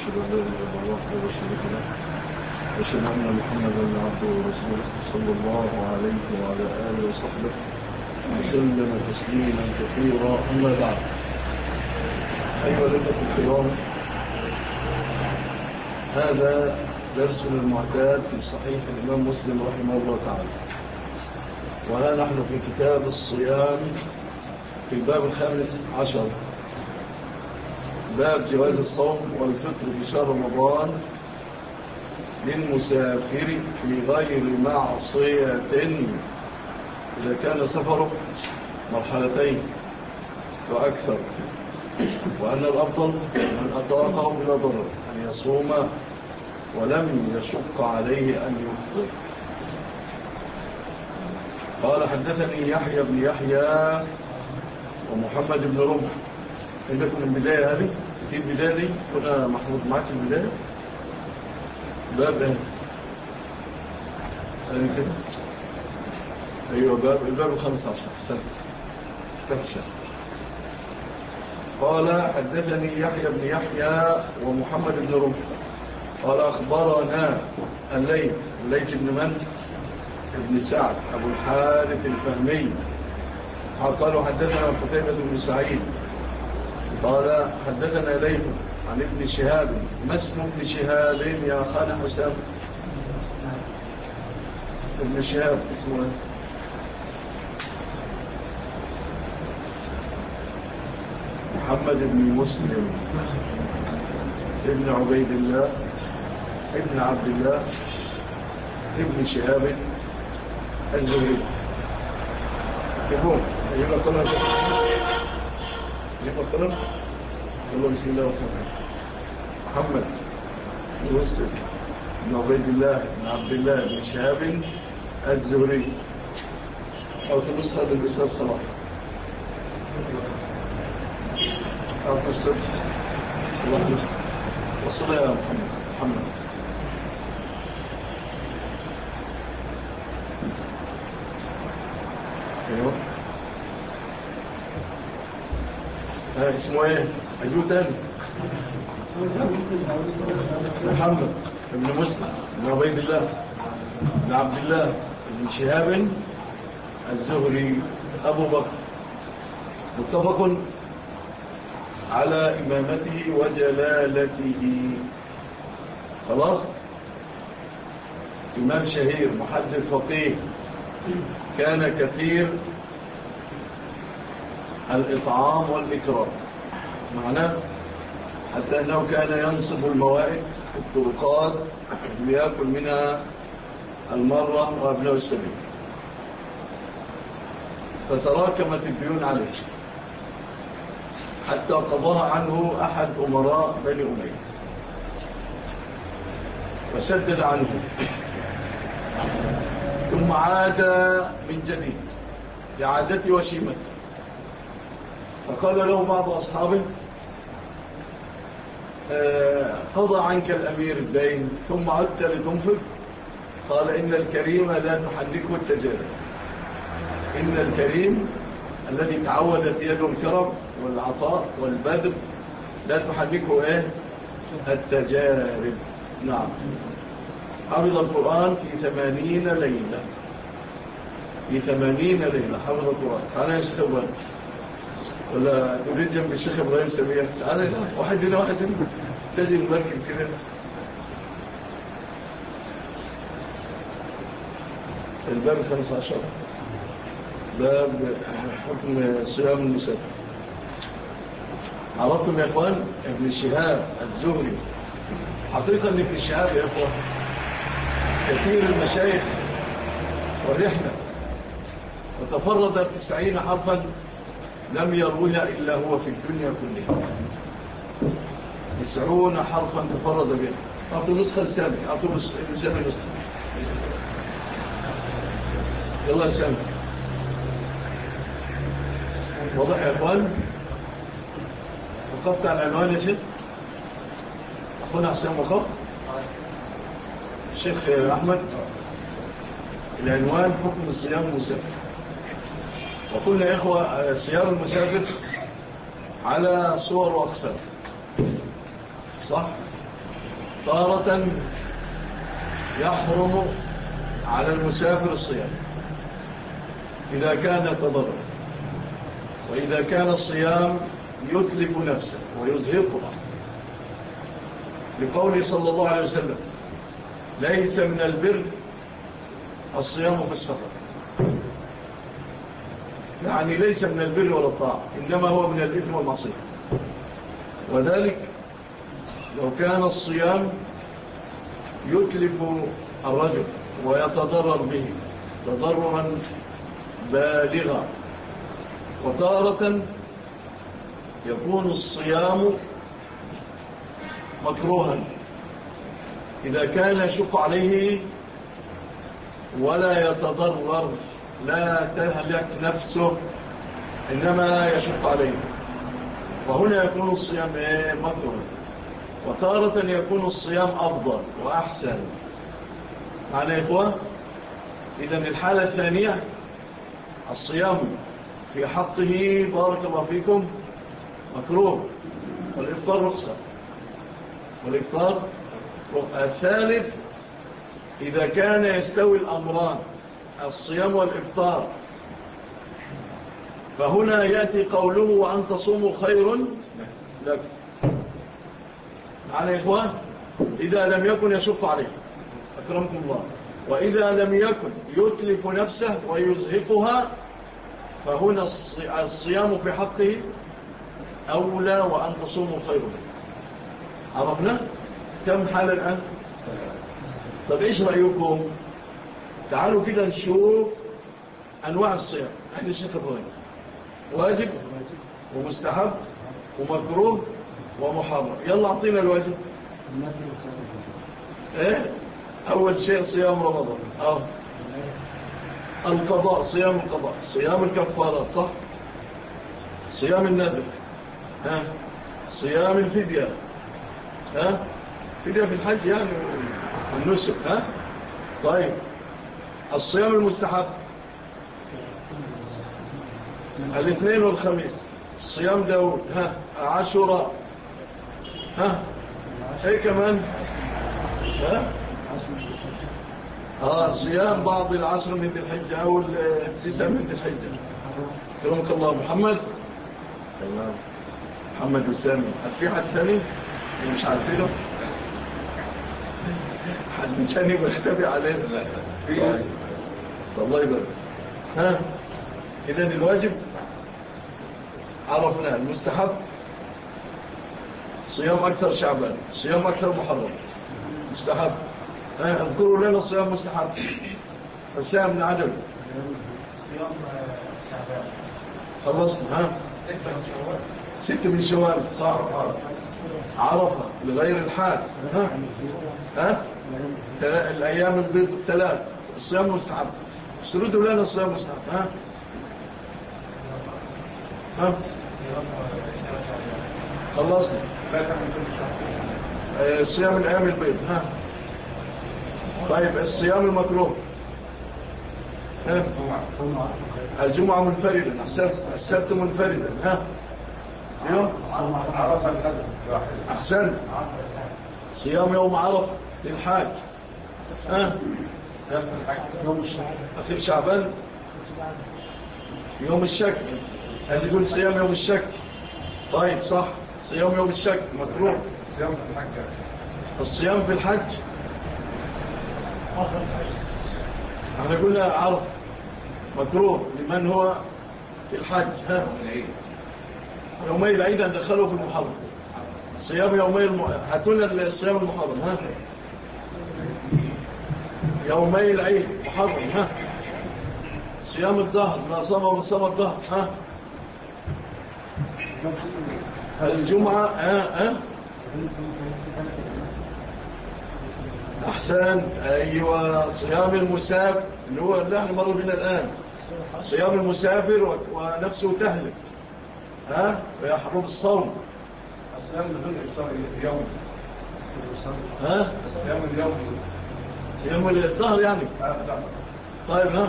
وأشهد أن لا إله إلا الله وحده لا شريك له وأشهد أن محمدا عبده ورسوله صلى الله عليه وعلى آله وصحبه وسلم تسليما كثيرا. أما بعد، أيها الأخوة الكرام، هذا درسنا المعتاد في صحيح الإمام مسلم رحمه الله تعالى، وها نحن في كتاب الصيام في الباب 15، باب جواز الصوم والفطر في شهر رمضان للمسافر في غير معصية إذا كان سفره مرحلتين وأكثر، وأن الأفضل من أطاقه بلا ضرر أن يصوم ولم يشق عليه أن يفطر. قال حدثني يحيى بن يحيى ومحمد بن رمح. عندكم البداية هذه؟ في البداية دي كنا محمود معك البداية باب ايه؟ هذه كده؟ أيوة، الباب 15 سنة تفشل. قال حدثني يحيى بن يحيى ومحمد بن رمح قال أخبرنا الليث بن من؟ ابن سعد أبو الحارث الفهمي. قالوا حدثنا قتيبة بن سعيد قال حدثنا ليث عن ابن شهاب. ما اسم ابن شهاب يا خالد حسام؟ ابن شهاب اسمه محمد بن مسلم ابن عبيد الله ابن عبد الله ابن شهاب الزهري. يقول يبقى قلنا والله بسم الله الرحمن الرحيم. محمد بن مسلم بن عبيد الله بن عبد الله بن شهاب الزهري، أو تنسخة بالإسلام صلاح أو تنسخة صلاح نسخة والصلاة يا محمد. ايوه اسمه ايه؟ اجوه تاني. محمد بن مسلم بن عبيد الله بن عبد الله بن شهاب الزهري ابو بكر، متفق على امامته وجلالته. خلاص، امام شهير محدث فقيه، كان كثير الإطعام والإكرام، معناه حتى أنه كان ينصب الموائد في الطرقات ليأكل منها المرة وأبناء السبيل، فتراكمت الديون عليه حتى قضاها عنه أحد أمراء بني أمية وسدد عنه، ثم عاد من جديد لعادته وشيمته، فقال له بعض أصحابه قضى عنك الأمير الدين ثم عدت لتنفق؟ قال إن الكريم لا تحركه التجارب، إن الكريم الذي تعودت يده الكرم والعطاء والبذل لا تحركه التجارب. نعم، حفظ القرآن في 80 ليلة، في 80 ليلة حفظ القرآن. تعالى يا شيخ أبوان، ولا تريد جنب الشيخ إبراهيم سمير؟ تعالى واحد هنا لازم نركب كده. الباب 15 باب حكم صيام المسافر. عرفتم يا اخوان ابن شهاب الزهري؟ حقيقة ان ابن شهاب يا اخوان كثير المشايخ والرحلة، وتفرد 90 حرفا لم يروها إلا هو في الدنيا كلها. 90 حرفا تفرد بها. أعطوا نسخة لسامي، أعطوا لسامي نسخة. يلا سامي، واضح يا أخوان؟ وقفت على العنوان يا شيخ أخونا حسام، وقف الشيخ أحمد. العنوان حكم الصيام المسافر. وقلنا يا إخوة صيام المسافر على صور وأقسام، صح؟ تارة يحرم على المسافر الصيام إذا كان تضرر، وإذا كان الصيام يتلف نفسه ويزهقها، لقوله صلى الله عليه وسلم: ليس من البر الصيام في السفر. يعني ليس من البر ولا الطاعة، إنما هو من الإثم والمعصية. وذلك لو كان الصيام يتلف الرجل ويتضرر به تضررا بالغا، وتارة يكون الصيام مكروها إذا كان يشق عليه ولا يتضرر، لا تهلك نفسه إنما يشق عليه، وهنا يكون الصيام مكروها. وتارة يكون الصيام أفضل وأحسن. معنى يا إخوة، إذن الحالة الثانية الصيام في حقه بارك الله فيكم مكروه، والإفطار رخصة. والإفطار الثالث إذا كان يستوي الأمران الصيام والإفطار، فهنا يأتي قوله: وأن تصوموا خير لك. معنى يا إخوان، إذا لم يكن يشق عليه أكرمكم الله، وإذا لم يكن يتلف نفسه ويزهقها، فهنا الصيام في حقه أولى، وأن تصوموا خير لك. عرفنا كم حالة الآن؟ طب إيش رأيكم؟ تعالوا كده نشوف أنواع الصيام عند الشيخ إبراهيم: واجب ومستحب ومكروه ومحرم. يلا أعطينا الواجب. إيه؟ أول شيء صيام رمضان. القضاء، صيام القضاء، صيام الكفارات، صح؟ صيام النذر، صيام الفدية، فدية في الحج يعني والنسك، طيب الصيام المستحب الاثنين والخميس، صيام داود، عاشوراء، ايه كمان، صيام بعض العشر من ذي الحجة او التسع من ذي الحجة. كرمك الله. محمد تمام، محمد السامي. في حد ثاني مش عارفينه؟ حد ثاني بختبئ عليه؟ في الله يبارك. إذن الواجب عرفناه. المستحب صيام أكثر شعبان، صيام أكثر محرم، مستحب. اذكروا لنا الصيام مستحب. الصيام من عجل صيام شعبان خلصنا. 6 من شوال، صح. عرفة لغير الحاج، الأيام البيض 3. الصيام مستحب. سردوا لنا الصيام مستحب. خلصنا. صيام الأيام البيض. طيب الصيام المكروه: الجمعة منفردا، السبت منفردا، يوم عرفة أحسن، صيام يوم عرفة للحاج، أخير شعبان، يوم الشك، هذا يقول صيام يوم الشك. طيب صح، صيام يوم الشك مكروه. الصيام في الحج احنا قلنا عرف مكروه لمن هو في الحج. يومي العيد ندخله في المحرم. صيام يومي هاتونا الصيام المحرم. يومي العيد محرم. صيام الظهر، ما صام وصام الظهر. الجمعة أحسن، أيوة. صيام المسافر اللي هو اللي احنا مر بنا الآن، صيام المسافر ونفسه تهلك ويحرم الصوم. الصيام اليوم، الصيام اليوم، صيام الظهر يعني. طيب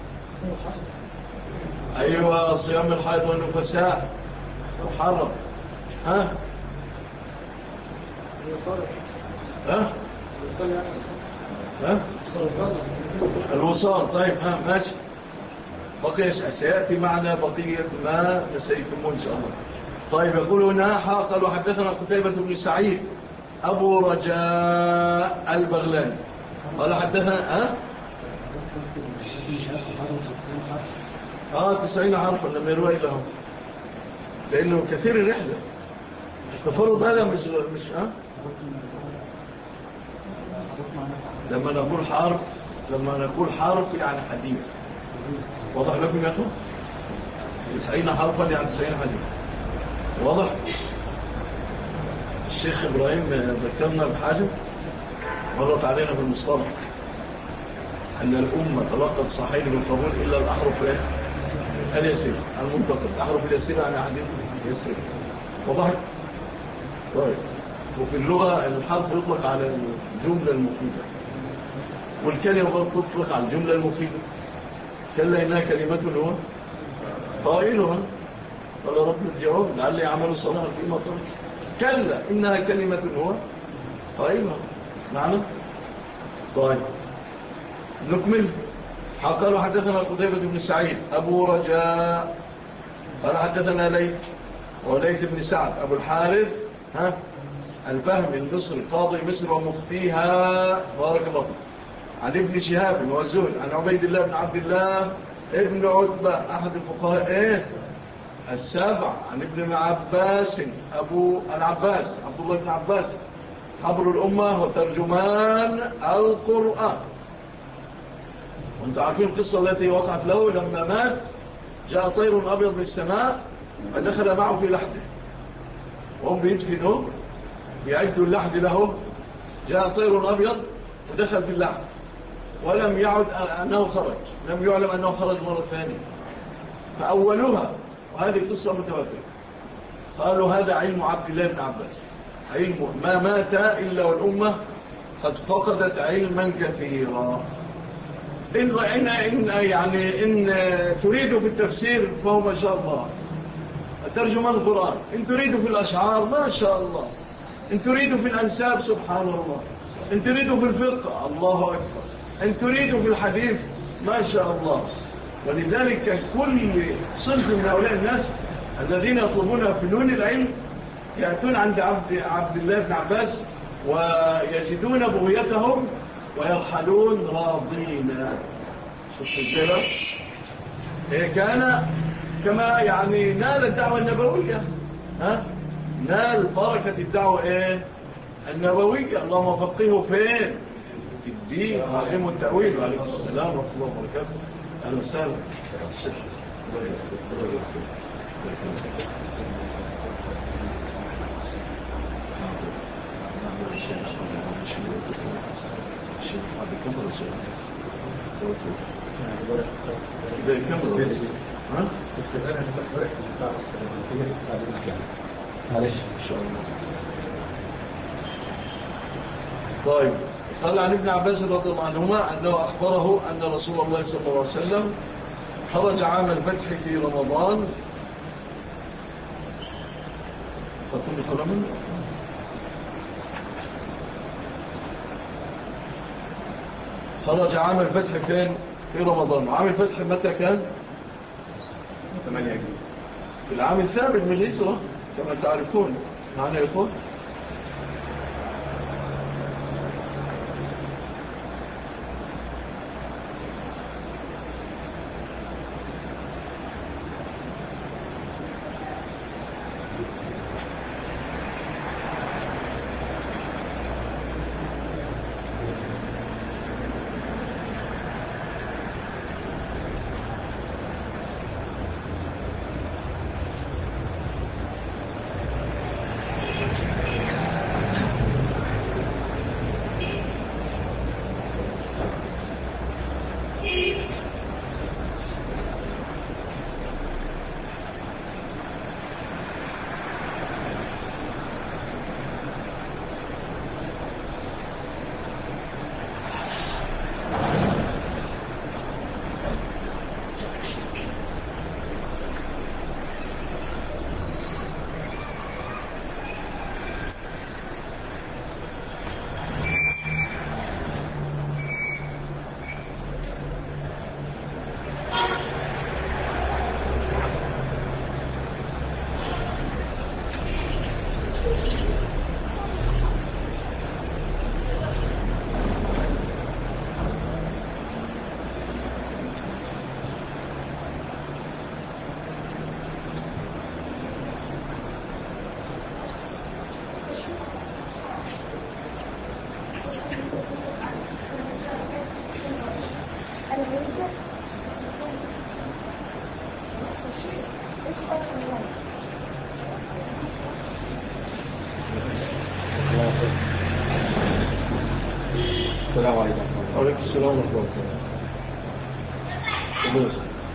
أيوة، صيام الحيض والنفساء محرم. ها؟ ها؟ الوصال. طيب ها ماشي. بقي سيأتي معنا بقية ما نسيتمون إن شاء الله. طيب يقول هنا قال وحدثنا قتيبة بن سعيد أبو رجاء البغلاني قال حدثنا 90 حرفا لما يروي لهم، لأنه كثير الرحلة التفرد هذا مش لما نقول حرف يعني حديث. واضح لكم يا أخوة؟ 90 حرفا يعني 90 حديث. واضح؟ الشيخ إبراهيم ذكرنا بحاجة مرت علينا في المصطلح أن الأمة تلقت صحيح بالقبول إلا الأحرف اليسير المنتقل. الأحرف اليسير يعني حديث يسير. واضح؟ طيب. وفي اللغة الحرف يطلق على الجملة المفيدة، والكلمة برضه تطلق على الجملة المفيدة. كلا إنها كلمة هو قائلها قال رب الجواب لعل يعمل صلاحا فيما قلت. كلا إنها كلمة هو قائلها. معنى؟ طيب نكمل. قالوا حدثنا قتيبة بن سعيد أبو رجاء قال حدثنا ليث بن سعد أبو الحارث الفهمي المصري قاضي مصر ومفتيها بارك الله عن ابن شهاب والزهري عن عبيد الله بن عبد الله ابن عتبة أحد الفقهاء السابع عن ابن عباس أبو العباس عبد الله بن عباس حبر الأمة وترجمان القرآن. وانتم عارفين القصة التي وقعت له لما مات جاء طير أبيض من السماء فدخل معه في لحده وهم بيدفنوا بيعدوا اللحد له. جاء طير أبيض ودخل في اللحد ولم يعد أنه خرج، لم يعلم أنه خرج مرة ثانية فأولوها، وهذه القصة متواترة. قالوا هذا علم عبد الله بن عباس، علم ما مات إلا والأمة قد فقدت علما كثيرا. إن تريد في التفسير فهو ما شاء الله ترجمان القرآن، إن تريد في الأشعار ما شاء الله، إن تريد في الأنساب سبحان الله، إن تريد في الفقه الله أكبر، إن تريد في الحديث ما شاء الله. ولذلك كل صنف من هؤلاء الناس الذين يطلبون فنون العلم يأتون عند عبد الله بن عباس ويجدون بغيتهم ويرحلون راضين. شوفوا السيرة كان كما نال الدعوة النبوية، نال بركة الدعوة النبوية. اللهم فقهه فين؟ في الدين وعلمه التأويل. وعليكم السلام ورحمة الله وبركاته. أهلا وسهلا. طيب قال عن ابن عباس رضي الله عنهما أنه أخبره أن رسول الله صلى الله عليه وسلم خرج عام الفتح في رمضان. فتقول قلما خرج عام الفتح كان في رمضان. عام الفتح متى كان؟ 8 في العام الثابت من الهجرة كما تعرفون. معنا يا إخوة؟ السلام عليكم. وعليكم السلام ورحمة الله.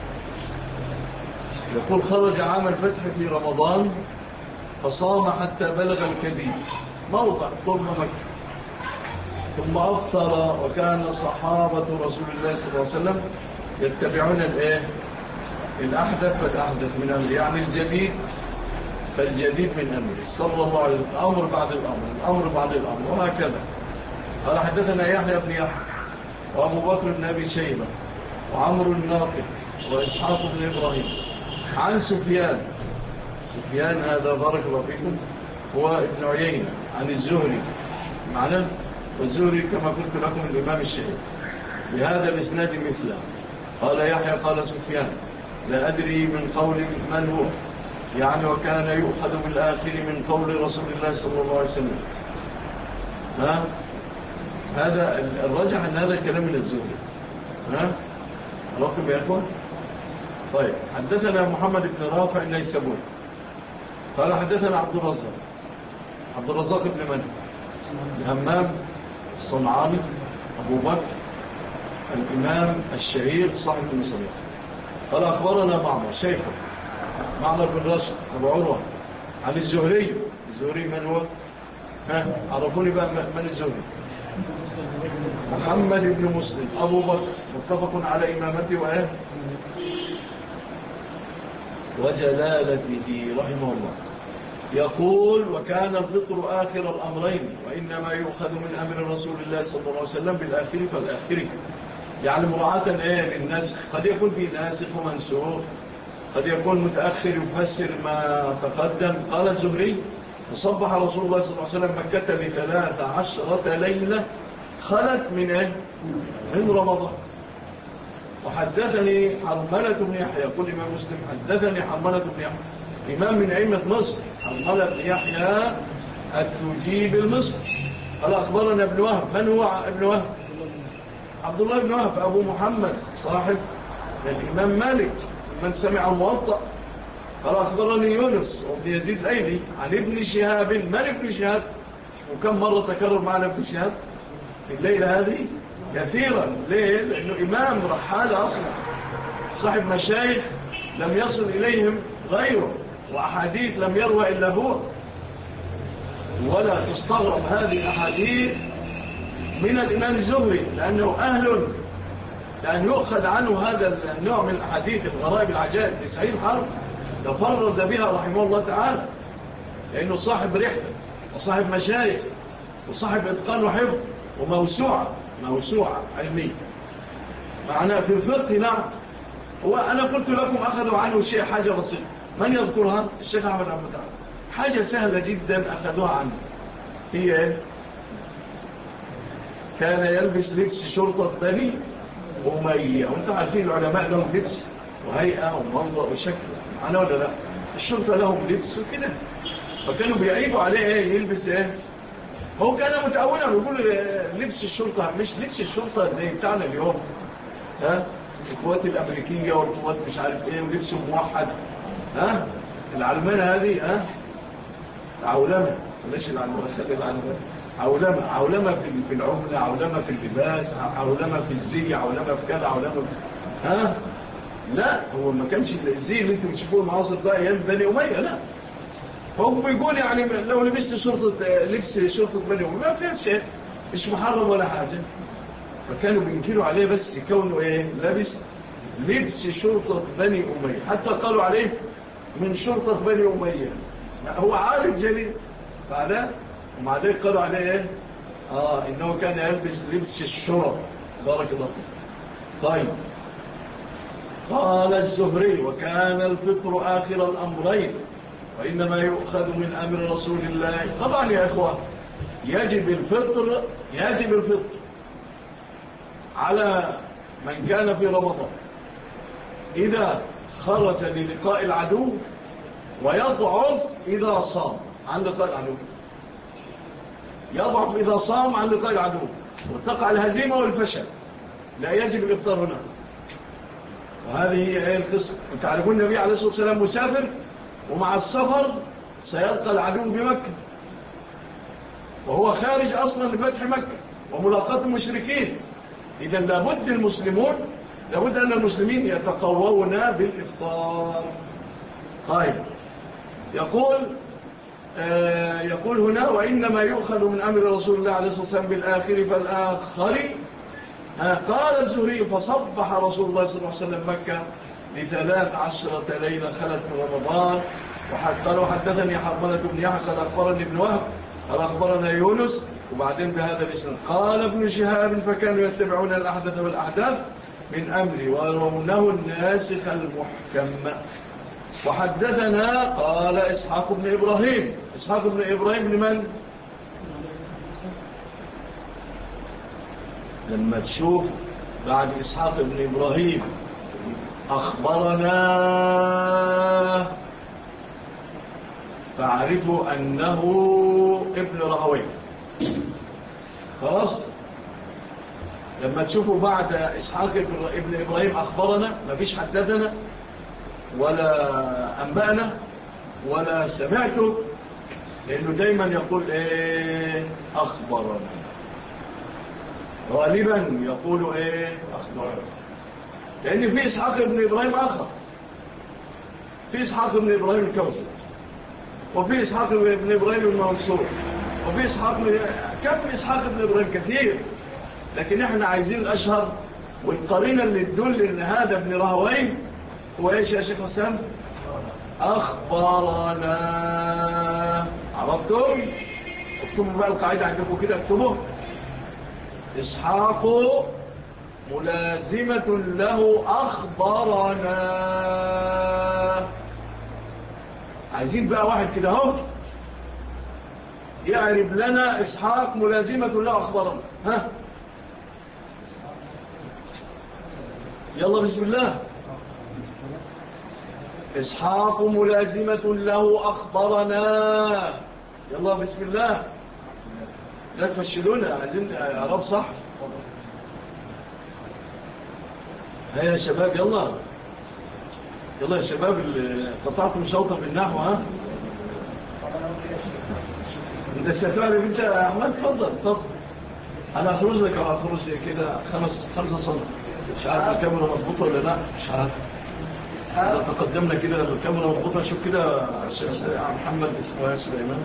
يقول خرج عام الفتح في رمضان فصام حتى بلغ الكديد موضع قرب مكة ثم أفطر، وكان صحابة رسول الله صلى الله عليه وسلم يتبعون الأحدث فالأحدث من أمر، يعني الجديد فالجديد من أمره صلى الله عليه وسلم، الأمر بعد الأمر بعد الأمر، وهكذا. قال حدثنا يحيى بن يحيى وأبو بكر بن أبي شيبة وعمرو الناقد وإسحاق بن إبراهيم عن سفيان هذا بارك الله فيكم هو ابن عيينة عن الزهري معنا، والزهري كما قلت لكم الإمام الشهير بهذا الإسناد مثله. قال يحيى قال سفيان لا أدري من قول من هو، يعني وكان يؤخذ بالآخر من قول رسول الله صلى الله عليه وسلم. هذا الرجح أن هذا الكلام من الزهري. رقم يكون طيب. حدثنا محمد بن رافع النيسابوري قال حدثنا عبد الرزاق بن من الهمام الصنعاني أبو بكر الإمام الشهير صاحب المصنف قال أخبرنا معمر بن راشد أبو عروة عن الزهري من هو؟ عرفوني بقى من الزهري؟ محمد بن مسلم أبو بكر متفق على إمامته وجلالته رحمه الله. يقول وكان الفطر آخر الأمرين، وإنما يؤخذ من أمر رسول الله صلى الله عليه وسلم بالآخر فالآخر، يعني مراعاة للنسخ، قد يكون في ناسخ ومنسوخ، قد يكون متأخر يفسر ما تقدم. قال الزهري وصبح رسول الله صلى الله عليه وسلم مكة ل13 ليلة خلت من رمضان. وحدثني حرملة بن يحيى، يقول إمام مسلم حدثني حرملة بن يحيى إمام من أئمة مصر، حرملة بن يحيى التجيب المصر قال أخبرنا ابن وهب. من هو ابن وهب؟ عبد الله بن وهب أبو محمد صاحب الإمام مالك من سمع الموطأ. قال أخبرني يونس وابن يزيد الأيلي عن ابن شهاب. من ابن شهاب؟ وكم مرة تكرر معنا ابن شهاب في الليلة هذه؟ كثيرا. ليه؟ لأنه إمام رحال أصلا، صاحب مشايخ لم يصل إليهم غيره، وأحاديث لم يروى إلا هو. ولا تستغرب هذه الأحاديث من الإمام الزهري، لأنه أهل لأن يؤخذ عنه هذا النوع من الأحاديث الغرائب العجائب 90 حرف تفرد بها رحمه الله تعالى، لأنه صاحب رحلة وصاحب مشايخ وصاحب إتقان وحفظ وموسوعة علمية. معناه في الفقه نعم. وأنا قلت لكم أخذوا عنه حاجة بسيطة، من يذكرها؟ الشيخ أحمد عبد العال. حاجة سهلة جدا أخذوها عنه، هي كان يلبس لبس شرطة بني أمية. وانتم عارفين العلماء لهم لبس وهيئة ومنظر وشكل، معنا ولا لا؟ الشرطة لهم لبس وكده، فكانوا بيعيبوا عليه يلبس هو كان متأولا ويقول لبس الشرطة مش لبس الشرطة زي بتاعنا اليوم، القوات الأمريكية والقوات مش عارف ولبسه موحد. العلمانة هذه عولمة، ليش العلمانة؟ عولمة في العملة، عولمة في اللباس، عولمة في الزي، عولمة في كذا، عولمة لا، هو ما كانش الزي اللي انتم تشوفوه المعاصر ده ايام بني أمية، لا. فهم بيقول يعني لو لبست لبس شرطة بني أمية ما فيها شيء، مش محرم ولا حاجة. فكانوا بينكروا عليه بس كونه لابس لبس شرطة بني أمية، حتى قالوا عليه من شرطة بني أمية. هو عارف جليل بعدها، ومع ذلك قالوا عليه إنه كان يلبس لبس الشرط. بارك الله فيه. طيب. قال الزهري وكان الفطر آخر الأمرين، وإنما يؤخذ من أمر رسول الله. طبعا يا إخوة يجب الفطر على من كان في رمضان إذا خرج للقاء العدو، ويضعف إذا صام عن لقاء العدو، يضعف إذا صام عن لقاء العدو، وتقع الهزيمة والفشل، لا يجب الإفطار هنا. وهذه هي القصة. وتعرفون النبي عليه الصلاة والسلام مسافر، ومع السفر سيلقى العدو بمكة، وهو خارج أصلا لفتح مكة، وملاقاة المشركين. إذا لابد أن المسلمين يتقوون بالإفطار. طيب يقول هنا وإنما يؤخذ من أمر رسول الله عليه الصلاة والسلام بالآخر فالآخر. قال الزهري فصبح رسول الله صلى الله عليه وسلم مكة ل13 ليلة خلت من رمضان. قالوا حدثني حرملة بن يحيى قال أخبرني ابن وهب قال أخبرنا يونس وبعدين بهذا الاسم قال ابن شهاب فكانوا يتبعون الأحداث والأحداث من أمري ويرونه الناسخ المحكم. وحدثنا قال إسحاق بن إبراهيم. إسحاق بن إبراهيم لمن؟ لما تشوف بعد إسحاق بن إبراهيم أخبرنا فاعرفوا أنه ابن راهويه. خلاص. لما تشوفوا بعد إسحاق ابن إبراهيم أخبرنا ما فيش حدثنا ولا أنبأنا ولا سمعته، لأنه دايما يقول أخبرنا، غالبا يقول أخبرنا، لأن في إسحاق ابن إبراهيم آخر، في إسحاق ابن إبراهيم الكوثر، وفي إسحاق ابن إبراهيم المنصور، وفي كم إسحاق ابن إبراهيم كثير، لكن احنا عايزين الأشهر والقرينة اللي تدل إن هذا ابن راهويه هو إيش يا شيخ حسام؟ أخبرنا. عرفتم؟ اكتبوا بقى القاعدة عندكم كده، اكتبوا إسحاق ملازمة له أخبرنا. عايزين بقى واحد كده اهو يعرف لنا إسحاق ملازمة له أخبرنا. ها يلا بسم الله. إسحاق ملازمة له أخبرنا. يلا بسم الله، لا تفشلونا، عايزين أعراب صح. هيا يا شباب، يلا يلا يا شباب اللي قطعتم شوطة بالنحو. ها انت ستعرف انت يا احمد؟ تفضل. انا اخرج لك او اخرج كده 5 سم. مش عارف الكاميرا مضبوطه ولا لا، مش عارف. اذا تقدمنا كده الكاميرا مضبوطه، شوف كده محمد اسمه سليمان.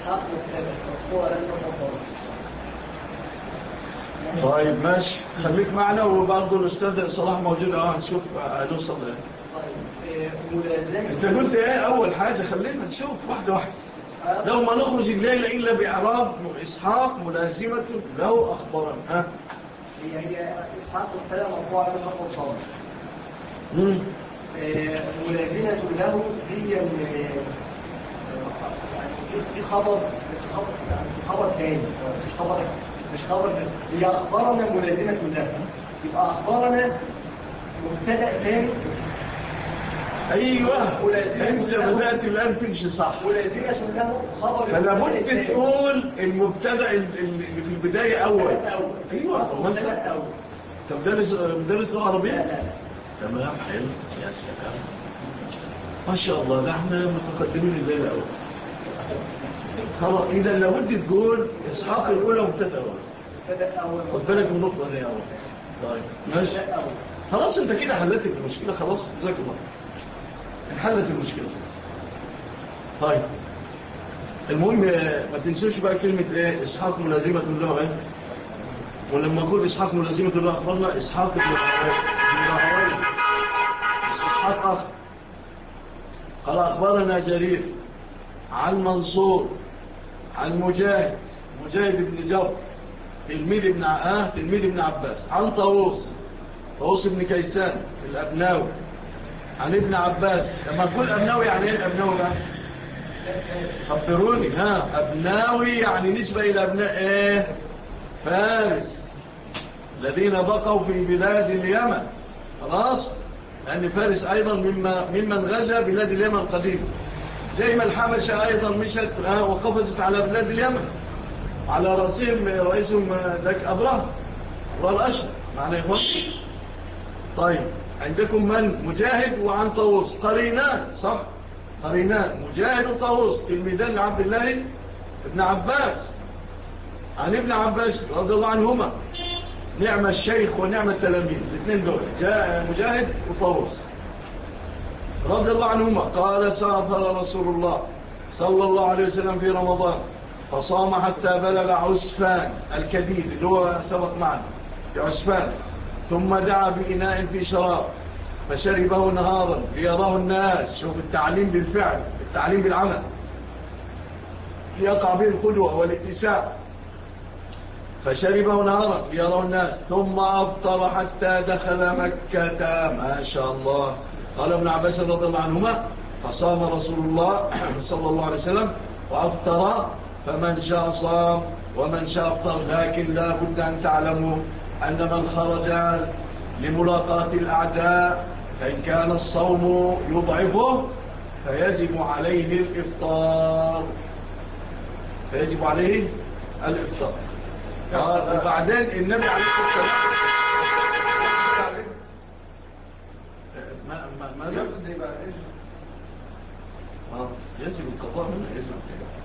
طيب ماشي، خليك معنا، وبرضه الاستاذ صلاح موجود هنشوف هنوصل له. انت قلت اول حاجه؟ خلينا نشوف واحده واحده. لو ما نخرج الليله الا باعراب اسحاق ملازمه له اخبارا. هي اسحاق الكلام مرفوع على الرفع الصادق. ملازمه له هي يعني في خبر ثاني، مش خبر هي اخبارنا ملازمه له، يبقى اخبارنا مبتدا ثاني. ايوه انت بدات الان تمشي صح. ملازمه له خبر، فلا بد تقول المبتدا اللي في البدايه اول. ايوه طب مدرس لغه عربيه؟ لا. تمام، حلو، يا سلام ما شاء الله، ده احنا متقدمين الليله اول. خلاص، اذا لابد تقول اسحاق الاولى مبتدا اول. خد بالك من النقطه دي اول. طيب ماشي، خلاص انت كده حلت المشكله، خلاص جزاك الله، انحلت المشكله. طيب المهم ما تنسوش بقى كلمه اسحاق ملازمه له ولما اقول اسحاق ملازمه له اخبرنا اسحاق بن راهويه، اسحاق اخر. قال اخبرنا جرير عن منصور عن مجاهد بن جبر تلميذ ابن عباس، عن طاووس بن كيسان الأبناوي عن ابن عباس. لما تقول أبناوي يعني ايه الأبناوي بقى؟ خبروني. أبناوي يعني نسبة إلى أبناء فارس الذين بقوا في بلاد اليمن. خلاص، لأن فارس أيضا ممن غزا بلاد اليمن القديم، زي ما الحبشة أيضا مشت وقفزت على بلاد اليمن، على رئيسهم ذاك أبرهة الأشهر معنا يا إخوان. طيب عندكم من؟ مجاهد وعن طاووس، قرينان صح؟ قرينان، مجاهد وطاووس تلميذان لعبد الله ابن عباس. عن ابن عباس رضي الله عنهما، نعم الشيخ ونعم التلاميذ الاثنين دول، جاء مجاهد وطاووس رضي الله عنهما، قال سافر رسول الله صلى الله عليه وسلم في رمضان فصام حتى بلغ عسفان الكديد اللي هو سبق معنا في عسفان، ثم دعا بإناء في شراب فشربه نهارا ليراه الناس. شوف التعليم بالفعل، التعليم بالعمل يقع به القدوة والاتساع. فشربه نهارا ليراه الناس ثم أفطر حتى دخل مكة. ما شاء الله. قال ابن عباس رضي الله عنهما فصام رسول الله صلى الله عليه وسلم وأفطر، فمن شاء صام ومن شاء أفطر، لكن لا بد أن تعلموا أن من خرج لملاقاة الأعداء فإن كان الصوم يضعفه فيجب عليه الإفطار، فيجب عليه الإفطار. وبعدين النبي عليه الصلاة والسلام ما يقضي بقى إيش؟ يجب القضاء منه يجب.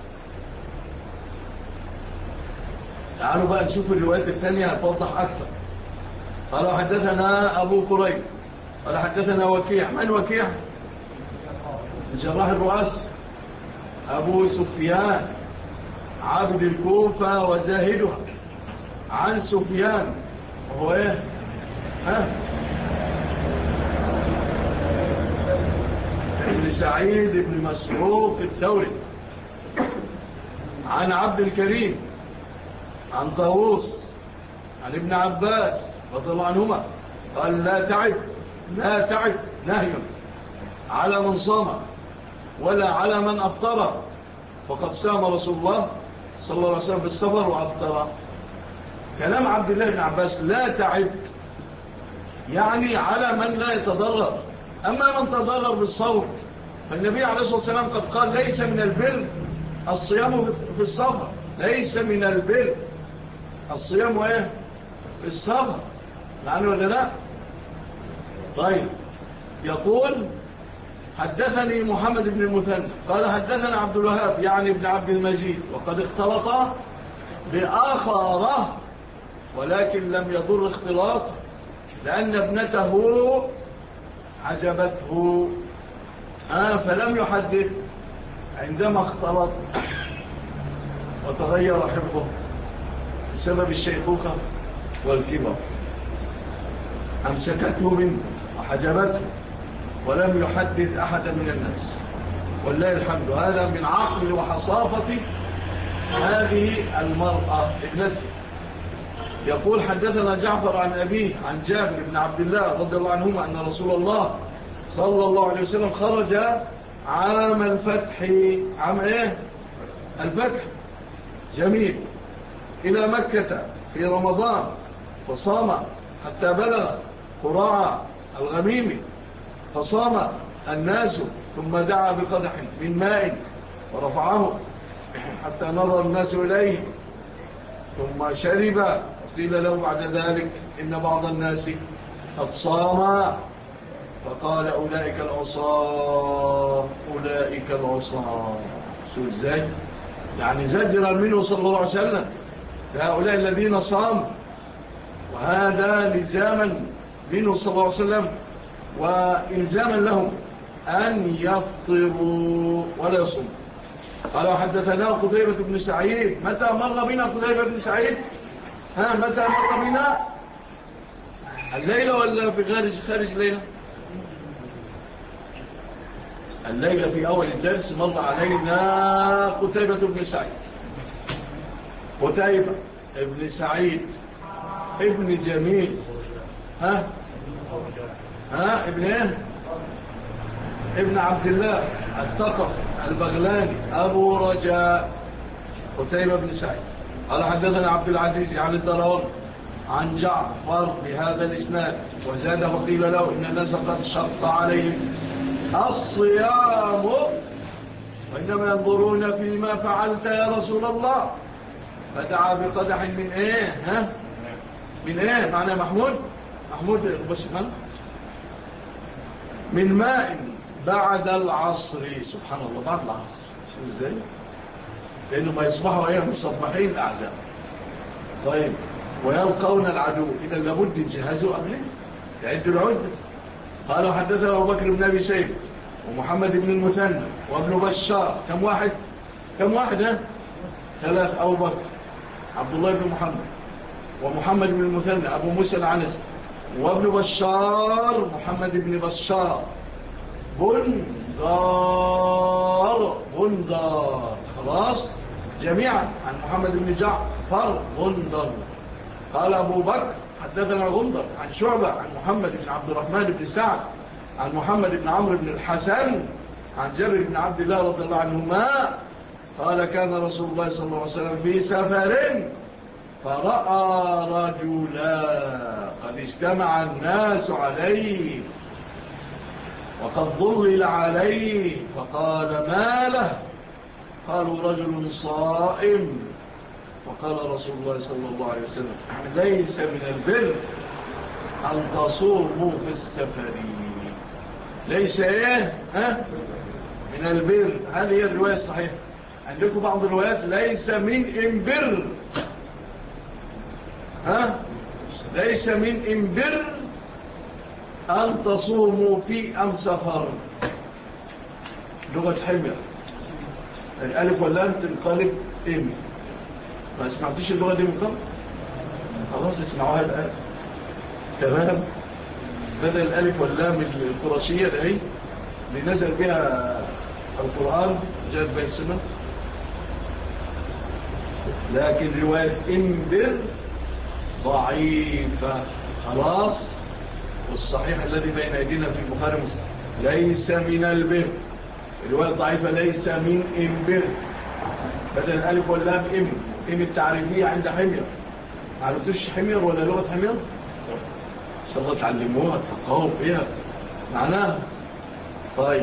تعالوا بقى نشوف الروايات الثانية هتوضح أكثر. قالوا حدثنا أبو كريب قال حدثنا وكيع. من وكيع؟ جراح الرؤاس أبو سفيان عبد الكوفة وزاهدها، عن سفيان وهو ايه؟ ابن سعيد ابن مسروق الثوري، عن عبد الكريم عن طاووس عن ابن عباس رضي الله عنهما قال لا تعب نهي على من صام ولا على من أفطر، فقد سام رسول الله صلى الله عليه وسلم في السفر وأفطر. كلام عبد الله بن عباس لا تعب يعني على من لا يتضرر، أما من تضرر بالصوم فالنبي عليه الصلاة والسلام قد قال ليس من البر الصيام في السفر، ليس من البر الصيام ايه في السفر، معنى ولا لا؟ طيب، يقول حدثني محمد بن المثنى قال حدثنا عبد الوهاب يعني ابن عبد المجيد، وقد اختلط بآخره ولكن لم يضر اختلاط لأن ابنته عجبته فلم يحدث عندما اختلط وتغير حفظه بسبب الشيخوخة والكبر، أمسكته منه وحجبته ولم يحدث أحدا من الناس، والله الحمد. هذا من عقل وحصافة هذه المرأة ابنته. يقول حدثنا جعفر عن أبيه عن جابر بن عبد الله رضي الله عنهما أن رسول الله صلى الله عليه وسلم خرج عام الفتح. عام ايه الفتح؟ جميل. إلى مكة في رمضان فصام حتى بلغ قراع الغميم فصام الناس، ثم دعا بقدح من ماء ورفعه حتى نظر الناس إليه ثم شرب. قيل له بعد ذلك إن بعض الناس قد صام، فقال أولئك العصاة أولئك العصاة. شو ازاي؟ يعني زجرا منه صلى الله عليه وسلم هؤلاء الذين صاموا، وهذا لزاما منه صلى الله عليه وسلم وإلزاما لهم أن يفطروا ولا يصوموا. قالوا حدثنا قتيبة بن سعيد. متى مر بنا قتيبة بن سعيد؟ متى مر بنا؟ الليلة ولا في خارج ليلة؟ الليلة في أول الدرس مر علينا قتيبة بن سعيد. قتيبة ابن سعيد ابن جميل ابن ايه؟ ابن عبد الله الثقف البغلاني أبو رجاء قتيبة بن سعيد. قال حدثنا عبد العزيز عن الدراوردي عن جعفر بهذا الإسناد وزاد وقيل له إن الناس قد شق عليهم الصيام وإنما ينظرون فيما فعلت يا رسول الله، فدعا بقدح من ايه؟ من ايه؟ معنى محمود بس من ماء بعد العصر. سبحان الله، بعد العصر. شو ازاي؟ لأنه ما يصبحوا ايه؟ مصبحين الأعداء. طيب ويلقون العدو إذا لابد يجهزوا قبله يعدوا العدة. قالوا حدثنا أبو بكر بن أبي شيبة ومحمد بن المثنى وابن بشار. كم واحد ها؟ 3. أبو بكر عبد الله بن محمد ومحمد بن المثنى أبو موسى العنزي وابن بشار محمد بن بشار بندار خلاص جميعا عن محمد بن جعفر بندر. قال أبو بكر حدثنا غندر عن شعبة عن محمد بن عبد الرحمن بن سعد عن محمد بن عمرو بن الحسن عن جابر بن عبد الله رضي الله عنهما قال كان رسول الله صلى الله عليه وسلم في سفر فرأى رجلا قد اجتمع الناس عليه وقد ضلل عليه فقال ما له؟ قالوا رجل صائم. فقال رسول الله صلى الله عليه وسلم ليس من البر أن تصوموا في السفر. ليس من البر. هذه هي الرواية الصحيحة. عندكم بعض الروايات ليس من إنبر ليس من إنبر أن تصوموا في أم سفر. لغة حمية الألف واللام تنقلب إم. ما اسمعتش اللغة دي من قبل؟ خلاص اسمعوها الآن. تمام. بدل الألف واللام القرشية دي اللي نزل بها القرآن جاءت بها السنة. لكن رواية إنبر ضعيفة خلاص. والصحيح الذي بين أيدينا في البخاري ومسلم ليس من البر. الرواية الضعيفة ليس من إنبر. بدل الألف واللام إم التعريفية عند حمير. ما عرفتوش حمير ولا لغة حمير؟ إن شاء الله تعلموها تفقهوا فيها معناها. طيب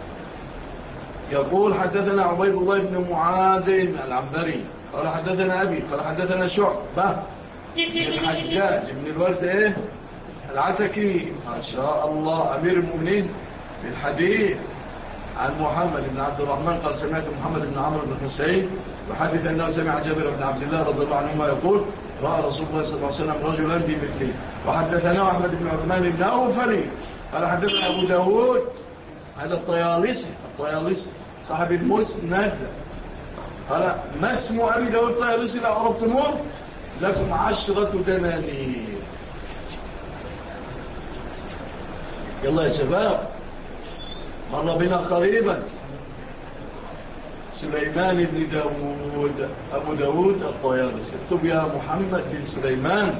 يقول حدثنا عبيد الله بن معاذ العنبري قال حدثنا أبي قال حدثنا شعبة الحجاج بن الورد العتكي ما شاء الله أمير المؤمنين في الحديث عن محمد بن عبد الرحمن قال سمعت محمد بن عمرو بن حسين وحدث أنه سمع جابر بن عبد الله رضي الله عنهما يقول رأى رسول الله صلى الله عليه وسلم رجلا بمثله. وحدثنا أحمد بن عثمان بن أوفري قال حدثنا أبو داود هذا الطيالسي صاحب المسند قال ما اسم أبي داود الطيالسي لا عرفتموه لكم 10 دنانير. يلا يا شباب مر بنا قريبا سليمان بن داود أبو داود الطيالسي. اكتب يا محمد بن سليمان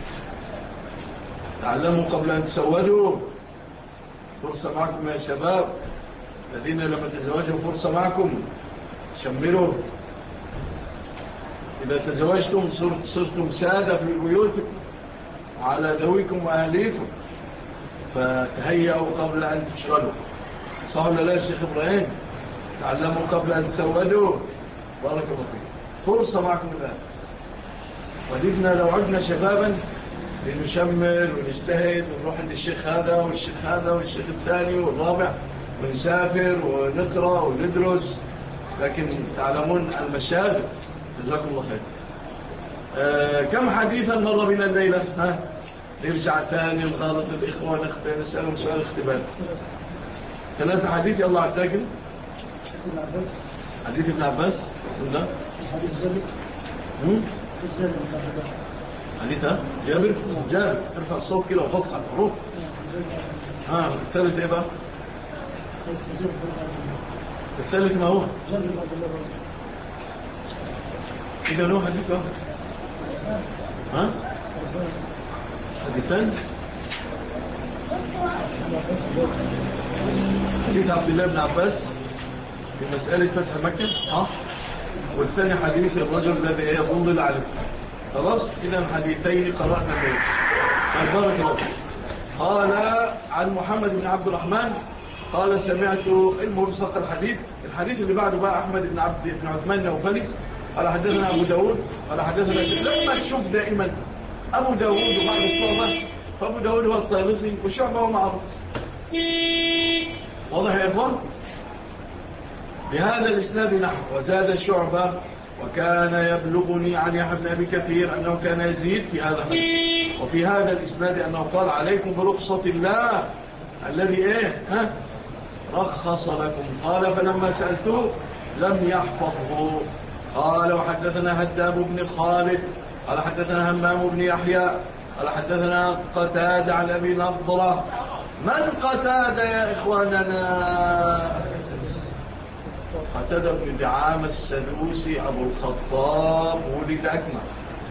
تعلموا قبل أن تسودوا. فرصة معكم يا شباب الذين لما تزواجوا فرصة معكم شمروا. إذا تزوجتم صرتم سادة في بيوتكم وعلى ذويكم وأهليكم فتهيئوا قبل أن تشغلوا. صح ولا لا يا شيخ إبراهيم؟ تعلموا قبل أن تسودوا. بارك الله فيكم. فرصة معكم الآن. وددنا لو عدنا شبابا لنشمر ونجتهد ونروح للشيخ هذا والشيخ هذا والشيخ الثاني والرابع ونسافر ونقرأ وندرس. لكن تعلمون المشاغل. جزاكم الله خير. كم حديثا مر بنا الليلة؟ نرجع ثاني نغالط الإخوة نسألهم سؤال اختبار. 3 حديث. يلا عتاكل. حديث ابن عباس. بسم الله. حديث جابر. جابر ارفع الصوت كده وفصل على الحروف. الثالث ايه بقى؟ الثالث ما هو؟ إذا له حديث واحد. حديثان. حديث عبد الله بن عباس في مسألة فتح مكة صح. والثاني حديث الرجل الذي يضل عليه. خلاص إذا حديثين قرأنا الليل. بارك الله. قال عن محمد بن عبد الرحمن قال سمعت المرسق الحديث اللي بعده بقى أحمد بن عثمان النوفلي قال حدثنا أبو داود قال حدثنا لما تشوف دائما أبو داود وبعد الصحبة فأبو داود هو الطيالسي وشعبة هو معروف. واضح يا إخوان؟ بهذا الإسناد نحو. وزاد شعبة وكان يبلغني عن يحيى بن أبي كثير أنه كان يزيد في هذا الحديث. وفي هذا الإسناد أنه قال عليكم برخصة الله الذي رخص لكم. قال فلما سألته لم يحفظه. قال وحدثنا هداب بن خالد قال حدثنا همام بن يحيى قال حدثنا قتادة عن أبي نضرة. من قتادة يا إخواننا؟ قتادة بن دعامة السدوسي أبو الخطاب ولد أكمل،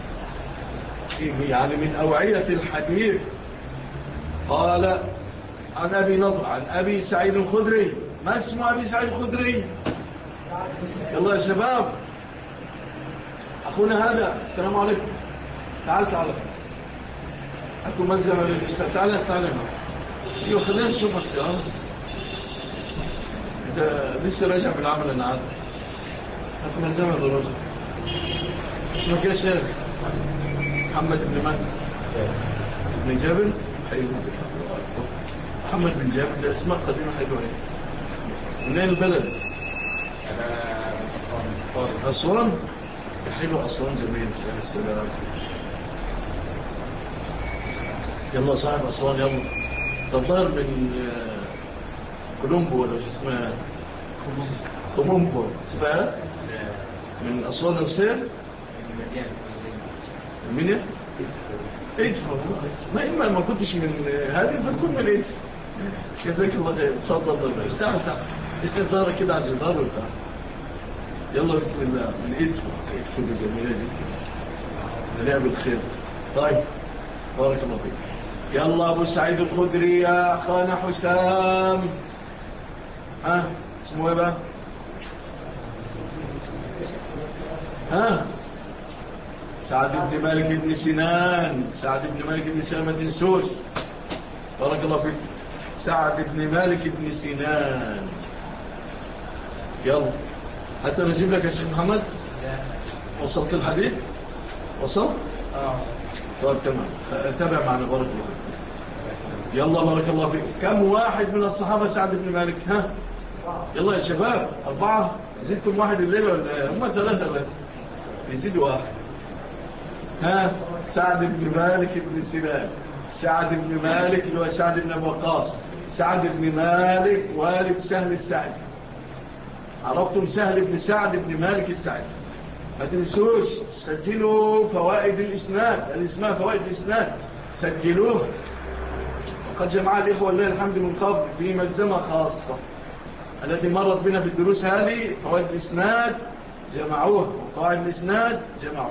يعني من أوعية الحديث. قال عن أبي نضرة عن أبي سعيد الخدري. ما اسم أبي سعيد الخدري؟ يلا يا شباب، أخونا هذا السلام عليكم، تعال أكو منزل للإسلام، تعال ايوه خلينا نشوفك. انت لسه راجع من العمل. انا عاد اكو منزل للرجل. اسمك يا شيخ؟ محمد بن من؟ بن جابر. حلو، محمد بن جابر ده اسماء قديمة حلوة. منين البلد؟ أسوان. حلو أسوان، جميل. السلام. يلا صاحب أسوان يلا. تظهر من كولومبو ولا شو اسمها؟ كولومبو اسمها من أسوان السير. المنيا ادفع. ما كنتش من هذه فكون من ادفع. جزاك الله خير. تفضل تعال اسند دارك كده على الجدار وتعال. يلا بسم الله. من ادفع بجميلة جدا نلعب الخير. طيب بارك الله فيك. يلا أبو سعيد الخدري يا أخانا حسام. اسمه ايه بقى؟ سعد بن مالك بن سنان. سعد بن مالك بن سنان ما تنسوش. بارك الله فيك. سعد بن مالك بن سنان. يلا حتى نجيب لك يا شيخ محمد. وصلت الحديث؟ وصل؟ طيب تمام. تابع معنا. بارك الله فيك. يلا بارك الله فيك. كم واحد من الصحابة سعد بن مالك؟ يلا يا شباب. 4. زدتم واحد الليلة ولا هم 3 بس؟ يزيدوا واحد. سعد بن مالك بن سنان. سعد بن مالك اللي هو سعد بن وقاص. سعد بن مالك والد سهل السعدي. عرفتم سهل بن سعد بن مالك السعدي. ما تنسوش سجلوا فوائد الإسناد. الاسماء فوائد الإسناد سجلوه. وقد جمع الإخوة لله الحمد من قبل في ملزمة خاصة التي مرت بنا في الدروس هذه. فوائد الإسناد جمعوه وقواعد الإسناد جمعوه.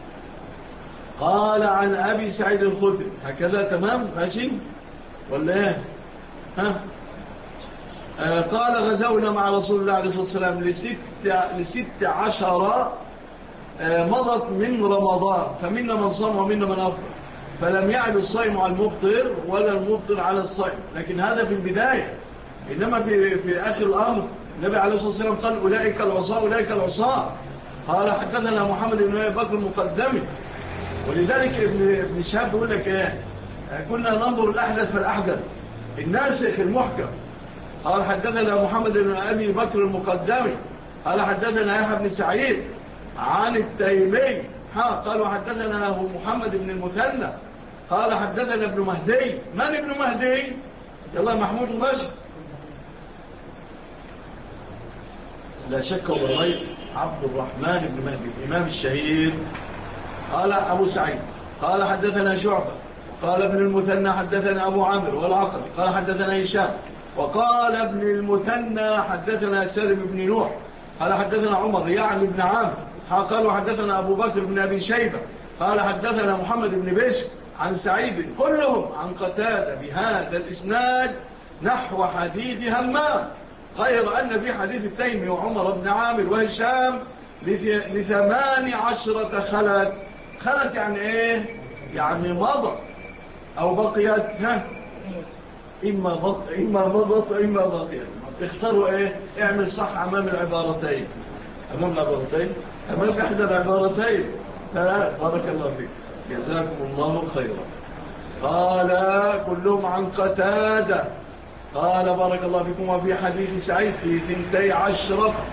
قال عن أبي سعيد الخدري. هكذا تمام ماشي ولا ايه؟ قال غزونا مع رسول الله عليه الصلاة والسلام ل16 مضت من رمضان، فمنا من صام ومنا من أفطر، فلم يعد الصائم على المفطر ولا المفطر على الصائم. لكن هذا في البداية. إنما في آخر الأمر النبي عليه الصلاة والسلام قال أولئك العصاة أولئك العصاة. قال حدثنا محمد بن أبي بكر المقدمي. ولذلك ابن شهاب يقول لك كنا ننظر الأحدث فالأحدث الناسخ المحكم. قال حدثنا محمد بن أبي بكر المقدمي قال حدثنا يحيى بن سعيد عن التيمي. قال وحدثنا محمد بن المثنى قال حدثنا ابن مهدي. من ابن مهدي؟ يلا محمود المجد. لا شك والله عبد الرحمن بن مهدي الإمام الشهير. قال أبو سعيد قال حدثنا شعبة قال ابن المثنى حدثنا أبو عمرو والعقل قال حدثنا هشام وقال ابن المثنى حدثنا سالم بن نوح قال حدثنا عمر يعني ابن عامر قال وحدثنا أبو بكر بن أبي شيبة قال حدثنا محمد بن بشر عن سعيد كلهم عن قتادة بهذا الإسناد نحو حديث همام، غير أن في حديث التيمي وعمر بن عامر وهشام 18 خلت يعني ايه؟ يعني مضى او بقيت. اما مضت اما بقيت. اختاروا ايه؟ اعمل صح امام العبارتين. امام احدى العبارتين. بارك الله فيك جزاكم الله خيرا. قال كلهم عن قتادة. قال بارك الله فيكم. وفي حديث سعيد في 12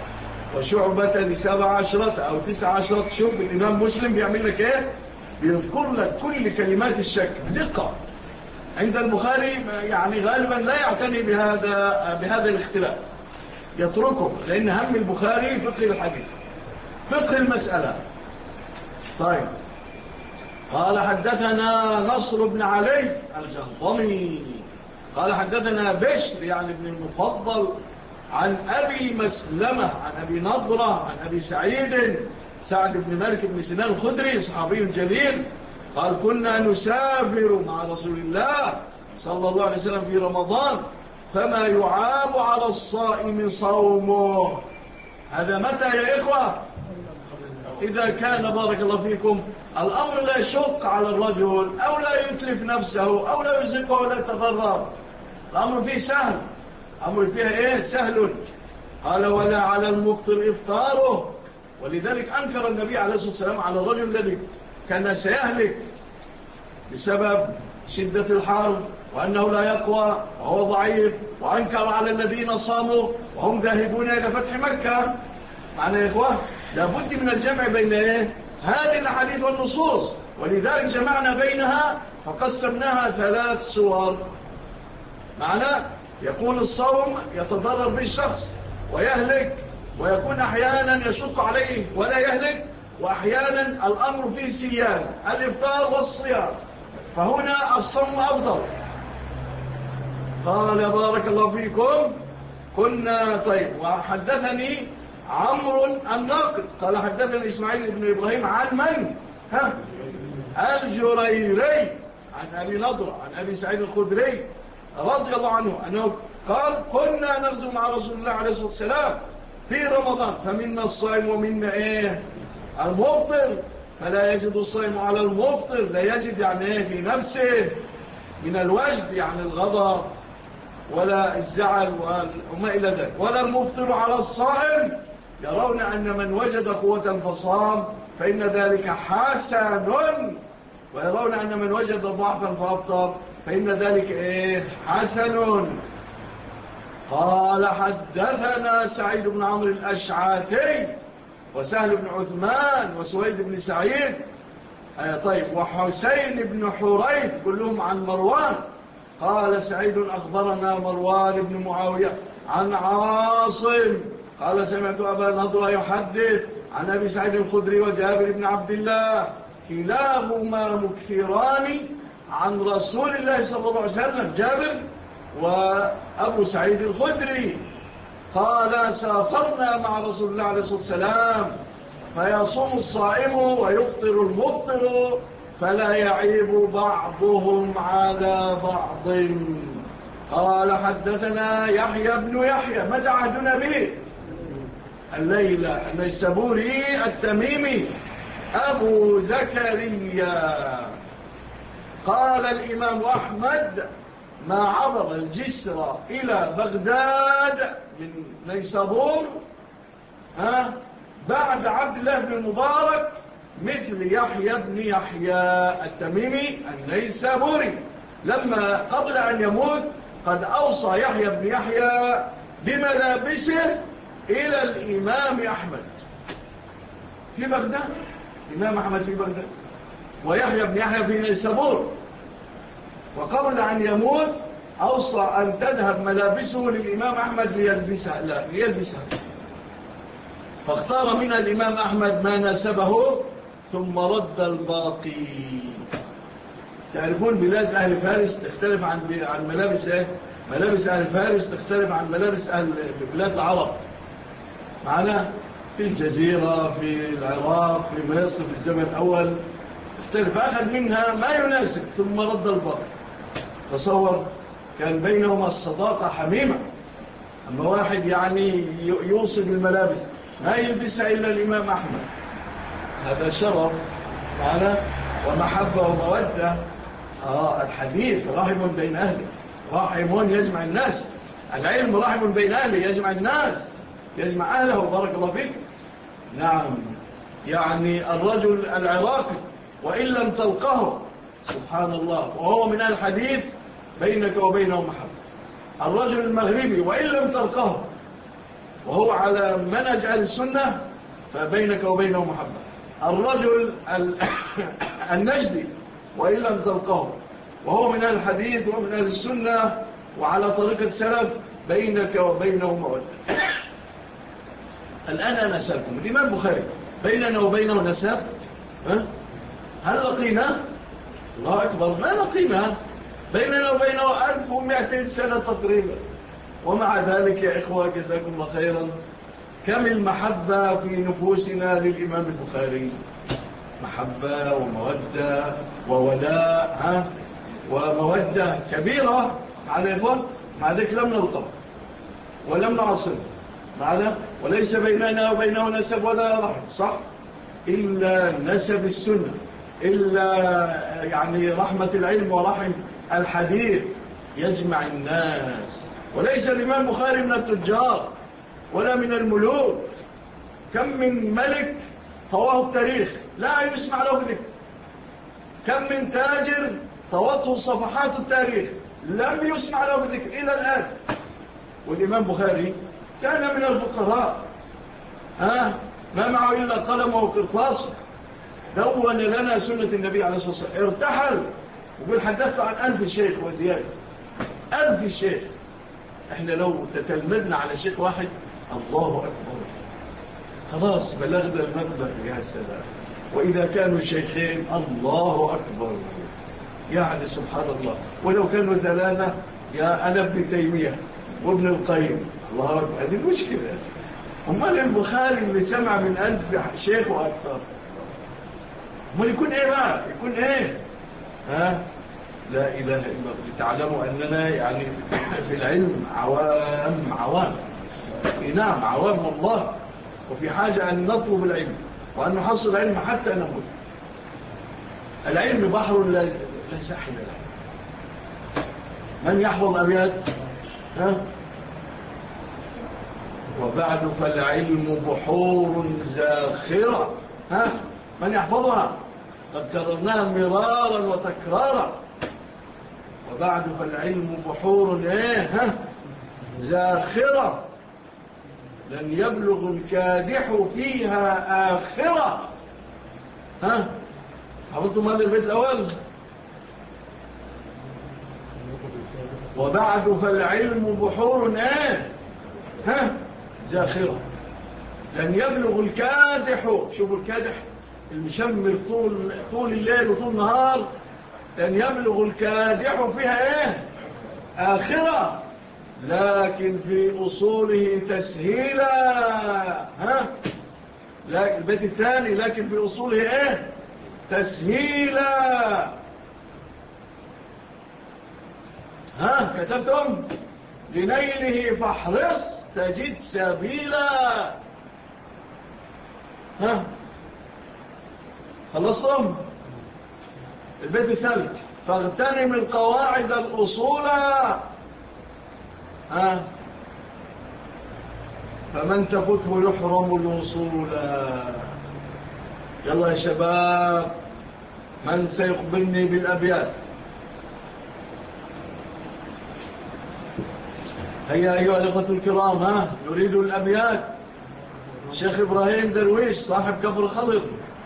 وشعبة 17 أو 19. شوف الإمام مسلم بيعمل لك إيه؟ بيذكر لك كل كلمات الشك بدقة. عند البخاري يعني غالبا لا يعتني بهذا الاختلاف، يتركه، لأن هم البخاري فقه الحديث، فقه المسألة. طيب، قال حدثنا نصر بن علي الجهضمي قال حدثنا بشر يعني ابن المفضل عن أبي مسلمة عن أبي نضرة عن أبي سعد بن مالك بن سنان الخدري صحابي جليل قال كنا نسافر مع رسول الله صلى الله عليه وسلم في رمضان فما يعاب على الصائم صومه. هذا متى يا إخوة؟ إذا كان بارك الله فيكم الأمر لا يشق على الرجل أو لا يتلف نفسه أو لا يزقه ولا يتضرر، الأمر فيه سهل، الأمر فيها إيه؟ سهل. قال ولا على المفطر إفطاره. ولذلك أنكر النبي عليه الصلاة والسلام على الرجل الذي كان سيهلك بسبب شدة الحر وأنه لا يقوى وهو ضعيف، وأنكر على الذين صاموا وهم ذاهبون إلى فتح مكة. معنى يا إخوة لابد من الجمع بين إيه؟ هذه الحديث والنصوص، ولذلك جمعنا بينها فقسمناها 3 صور. معنى يكون الصوم يتضرر به الشخص ويهلك، ويكون أحيانا يشق عليه ولا يهلك، وأحيانا الأمر فيه سيان الإفطار والصيام، فهنا الصوم أفضل. قال بارك الله فيكم كنا طيب. وحدثني عمرو الناقد قال حدثني إسماعيل بن إبراهيم عن من؟ الجريري عن أبي نضرة عن أبي سعيد الخدري رضي الله عنه أنه قال كنا نغزو مع رسول الله عليه الصلاة والسلام في رمضان فمنا الصائم ومنا إيه؟ المفطر، فلا يجد الصائم على المفطر، لا يجد يعني إيه في نفسه من الوجد يعني الغضب ولا الزعل وما إلى ذلك، ولا المفطر على الصائم، يرون أن من وجد قوة فصام فإن ذلك حسن، ويرون أن من وجد ضعفا فأفطر فإن ذلك إيه؟ حسن. قال حدثنا سعيد بن عمرو الأشعاثي وسهل بن عثمان وسويد بن سعيد طيب وحسين بن حريث كلهم عن مروان. قال سعيد أخبرنا مروان بن معاوية عن عاصم قال سمعت أبا نضرة يحدث عن أبي سعيد الخدري وجابر بن عبد الله كلاهما مكثران عن رسول الله صلى الله عليه وسلم، جابر وأبو سعيد الخدري. قال سافرنا مع رسول الله عليه الصلاة والسلام فيصوم الصائم ويفطر المفطر فلا يعيب بعضهم على بعض. قال حدثنا يحيى بن يحيى متى عهدنا به؟ الليلة النيسابوري التميمي أبو زكريا. قال الإمام أحمد ما عبر الجسر إلى بغداد من نيسابور بعد عبد الله بن المبارك مثل يحيى بن يحيى التميمي النيسابوري، لما قبل أن يموت قد أوصى يحيى بن يحيى بملابسه إلى الإمام أحمد في بغداد، الإمام أحمد في بغداد ويحيى بن يحيى في نيسابور، وقبل أن يموت أوصى أن تذهب ملابسه للإمام أحمد ليلبسها فاختار منها الإمام أحمد ما ناسبه ثم رد الباقي. تعرفون بلاد أهل فارس تختلف عن ملابس ملابس أهل فارس تختلف عن ملابس أهل بلاد العرب. معنا في الجزيرة في العراق في مصر في الزمن الأول اختلف، أخذ منها ما يناسب ثم رد الباقي. تصور كان بينهما الصداقة حميمة، أما واحد يعني يوصل الملابس ما يلبسها إلا الإمام أحمد، هذا شرف معنا ومحبة ومودة. الحديث رحم بين أهله، رحم يجمع الناس، العلم رحم بين أهله يجمع الناس يجمع أهله بارك الله فيك. نعم يعني الرجل العراقي وإن لم تلقه سبحان الله وهو من الحديث بينك وبينه محبة، الرجل المغربي وإن لم تلقه وهو على منهج أهل السنة فبينك وبينه محبة. الرجل النجدي وإن لم تلقه وهو من أهل الحديث ومن أهل السنة وعلى طريقة السلف بينك وبينه مودة. الآن أنا أسألكم الإمام البخاري بيننا وبينه نسب؟ هل لقينا؟ الله أكبر، ما لقينا. بيننا وبينه 1200 سنة تقريبا. ومع ذلك يا إخوة جزاكم الله خيرا كم المحبة في نفوسنا للإمام البخاري، محبة ومودة وولاء ومودة كبيرة مع الإخوة. مع ذلك لم نلقب ولم نعصر معنا، وليس بيننا وبينه نسب ولا رحم، صح؟ إلا نسب السنة، إلا يعني رحمة العلم ورحم الحديث يجمع الناس. وليس الإمام البخاري من التجار ولا من الملوك. كم من ملك طواه التاريخ لا يسمع له ذكر، كم من تاجر طوته صفحات التاريخ لم يسمع له ذكر إلى الآن. والإمام البخاري كان من الفقراء، ما معه إلا قلمه وقرطاسه، دون لنا سنة النبي عليه الصلاة والسلام، ارتحل وقل حدثت عن 1000 شيخ وزيادة، 1000 شيخ. احنا لو تتلمذنا على شيخ واحد الله أكبر خلاص بلغنا المبلغ يا السلام. وإذا كانوا شيخين الله أكبر، يعني سبحان الله. ولو كانوا 3 يا أنا ابن تيمية وابن القيم، الله أكبر. هذه المشكلة. أمال البخاري اللي سمع من 1000 شيخ وأكثر، أمال يكون إيه بقى؟ يكون إيه؟ لا إله إلا الله. تعلموا أننا يعني في العلم عوام. نعم عوام والله، وفي حاجة أن نطلب العلم وأن نحصل العلم حتى نموت. العلم بحر لا ساحل له. من يحفظ أبيات؟ وبعد فالعلم بحور زاخرة. من يحفظها؟ قد كررناها مرارا وتكرارا. وبعد فالعلم بحور زاخرة لن يبلغ الكادح فيها آخرة. حفظتم هذا البيت الأول؟ وبعد فالعلم بحور زاخرة لن يبلغ الكادح. شوفوا الكادح المشمر طول الليل وطول النهار، لن يبلغ الكادح فيها آخرة، لكن في أصوله تسهيلا. لكن البيت الثاني لكن في أصوله تسهيلا. كتبتم لنيله فاحرص تجد سبيلا. خلصتم؟ البيت الثالث فاغتنم القواعد الأصولى. فمن تفته يحرم الوصول. يلا يا شباب، من سيخبرني بالأبيات؟ هيا أيها الأخوة الكرام، نريد الأبيات. الشيخ إبراهيم درويش صاحب كفر خضر.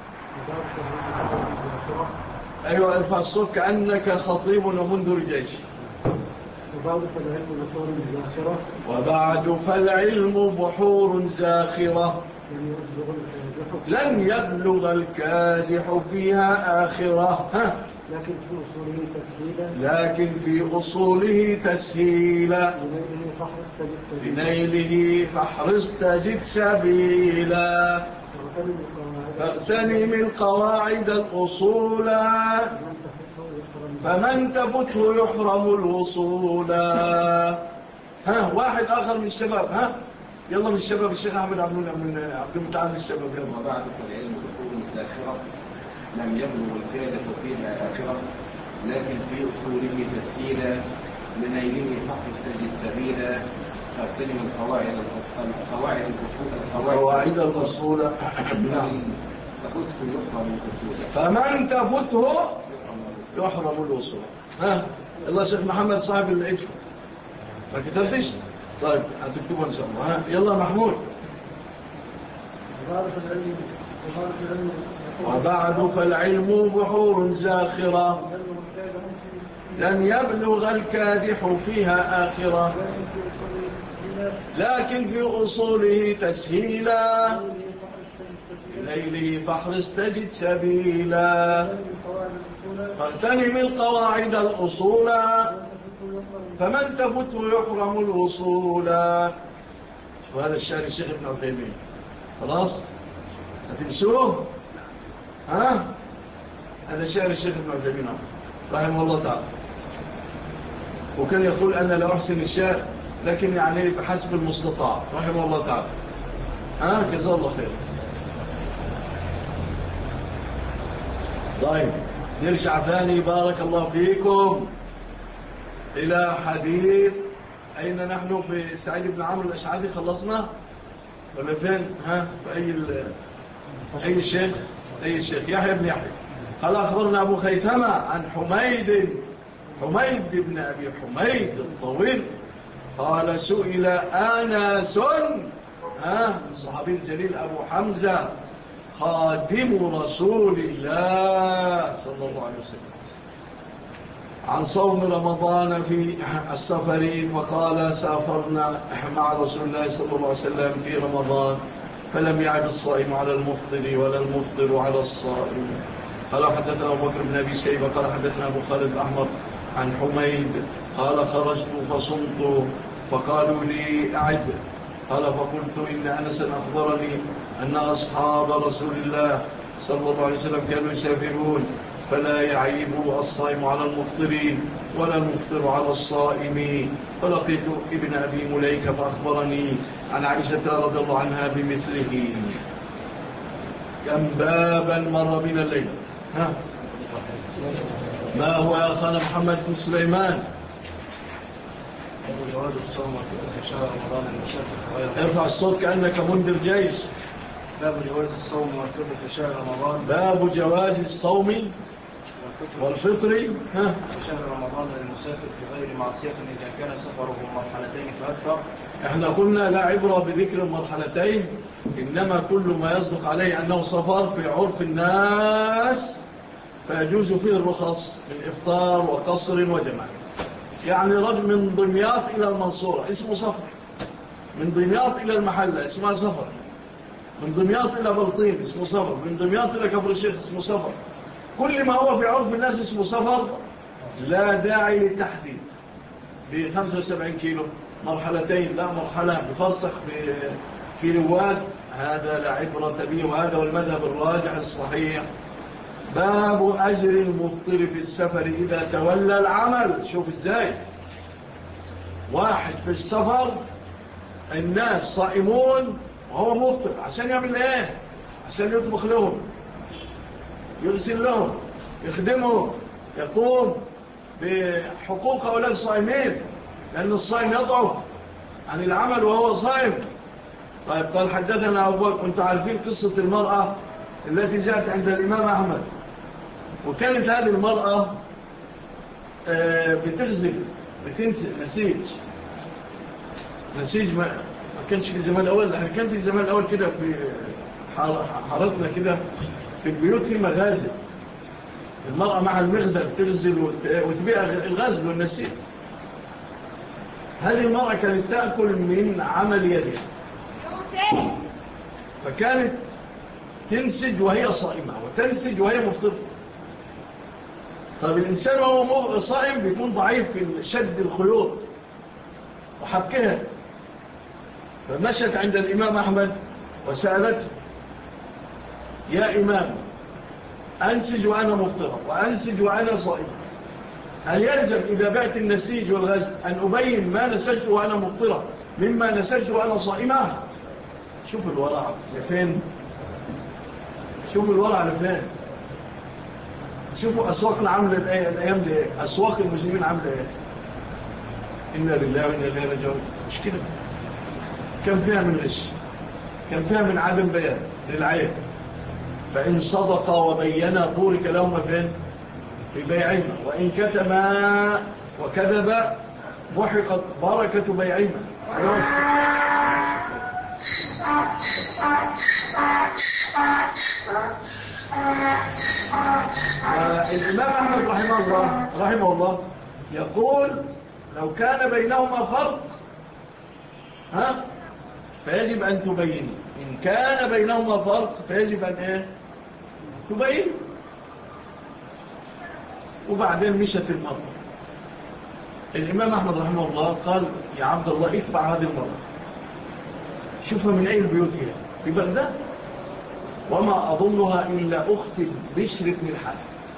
أيوة ارفع الصوت كأنك خطيب ومنذر جيش. وبعد فالعلم بحور زاخرة لن يبلغ الكادح فيها آخرة. لكن في أصوله تسهيلا لنيله فاحرص تجد سبيلا. فاغتنم القواعد الأصول فمن تفته يحرم الوصول. واحد آخر من الشباب، يلا من الشباب. الشيخ أحمد عبد المتعال من الشباب. يلا. بعد فالعلم بحور زاخرة لم يبلغ الكادح فيها آخرة، لكن في أصوله تسهيلا لنيله فاحرص تجد سبيلا. فاغتنم القواعد الأصول فمن تفته يحرم الوصول. الله شيخ محمد صاحب العجف ما كتبتش؟ طيب هتكتبها إن شاء الله. يلا محمود. وبعد فالعلم بحور زاخرة لن يبلغ الكادح فيها آخرة لكن في أصوله تسهيلا إليه فاحرص تجد سبيلا فاغتنم القواعد الأصول فمن تفت يحرم الوصول. وهذا الشعر الشيخ ابن عثيمين. خلاص هتنسوه؟ ها؟ هذا شعر الشيخ ابن عثيمين رحمه الله تعالى. وكان يقول أنا لا أحسن الشعر لكن يعني بحسب المستطاع رحمه الله تعالى. ها؟ جزاه الله خير. طيب نرجع ثاني بارك الله فيكم إلى حديث. أين نحن؟ في سعيد بن عمرو الأشعري. خلصنا ولا فين؟ ها؟ في أي الشيخ؟ أي الشيخ؟ يحيى بن يحيى. قال أخبرنا أبو خيثمة عن حميد بن أبي حميد الطويل قال سئل أنس الصحابي الجليل أبو حمزة خادم رسول الله صلى الله عليه وسلم عن صوم رمضان في السفر فقال سافرنا مع رسول الله صلى الله عليه وسلم في رمضان فلم يعد الصائم على المفطر ولا المفطر على الصائم. قال حدثنا أبو بكر بن أبي شيبة قال حدثنا أبو خالد الأحمر عن حميد قال خرجت فصمت فقالوا لي أعد قال فقلت إن أنسا أخبرني أن أصحاب رسول الله صلى الله عليه وسلم كانوا يسافرون فلا يعيب الصائم على المفطرين ولا المفطر على الصائمين. فلقيت ابن أبي مليكة فأخبرني عن عائشة رضي الله عنها بمثله. كم بابا مر بنا الليل. ما هو يا أخانا محمد بن سليمان؟ جواز الصوم في شهر رمضان المسافر. ارفع الصوت كأنك منذر جيش. باب جواز الصوم والفطر في شهر رمضان. باب جواز الصوم والفطر في شهر رمضان للمسافر في غير معصية إذا كان سفره مرحلتين فأكثر. احنا قلنا لا عبرة بذكر المرحلتين إنما كل ما يصدق عليه أنه سفر في عرف الناس فيجوز فيه الرخص من إفطار وقصر وجمع. يعني رجل من دمياط إلى المنصورة اسمه سفر، من دمياط إلى المحلة اسمها سفر، من دمياط إلى بلطين اسمه سفر، من دمياط إلى كفر الشيخ اسمه سفر. كل ما هو في عرف الناس اسمه سفر. لا داعي للتحديد ب 75 كيلو مرحلتين، لا مرحلة بفرسخ في رواد، هذا لا عبرة به. وهذا والمذهب الراجح الصحيح. باب أجر المفطر في السفر إذا تولى العمل. شوف إزاي واحد في السفر الناس صائمون وهو مفطر عشان يعمل إيه؟ عشان يطبخ لهم، يغسل لهم، يخدمهم، يقوم بحقوق أولاد الصائمين لأن الصائم يضعف عن العمل وهو صائم. طيب قال حدثنا أبو بكر. كنت عارفين قصة المرأة التي جاءت عند الإمام أحمد وكانت هذه المرأة بتغزل بتنسج نسيج ما كانش في الزمان الأول، لأن كان في الزمان الأول كده في حارتنا كده في البيوت في مغازل، المرأة مع المغزل تغزل وتبيع الغزل والنسيج. هذه المرأة كانت تأكل من عمل يدها فكانت تنسج وهي صائمة وتنسج وهي مفطرة. طيب الإنسان وهو صائم بيكون ضعيف في شد الخيوط وحبكها. فمشت عند الإمام أحمد وسألته يا إمام أنسج وأنا مفطرة وأنسج وأنا صائمة، هل يلزم إذا بعت النسيج والغزل أن أبين ما نسجت وأنا مفطرة مما نسجت وأنا صائمة؟ شوف الورع لفين، شوف الورع لفين. شوفوا أسواقنا عاملة الأيام دي، أسواق المسلمين عاملة إيه. إنا لله وإنا إليه راجعون. مش كده؟ كم فيها من غش، كم فيها من عدم بيان للعيب. فإن صدقا وبينا بورك لهما فين؟ في بيعهما، وإن كتما وكذبا محقت بركة بيعهما. الإمام أحمد رحمه الله يقول لو كان بينهما فرق فيجب أن تبين. إن كان بينهما فرق فيجب أن تبين. وبعدين مشت المرة. الإمام أحمد رحمه الله قال يا عبد الله اتبع هذه المرة، شوفها من أي البيوت هي في بغداد، وما أظنها إلا أخت بشر بن الحارث.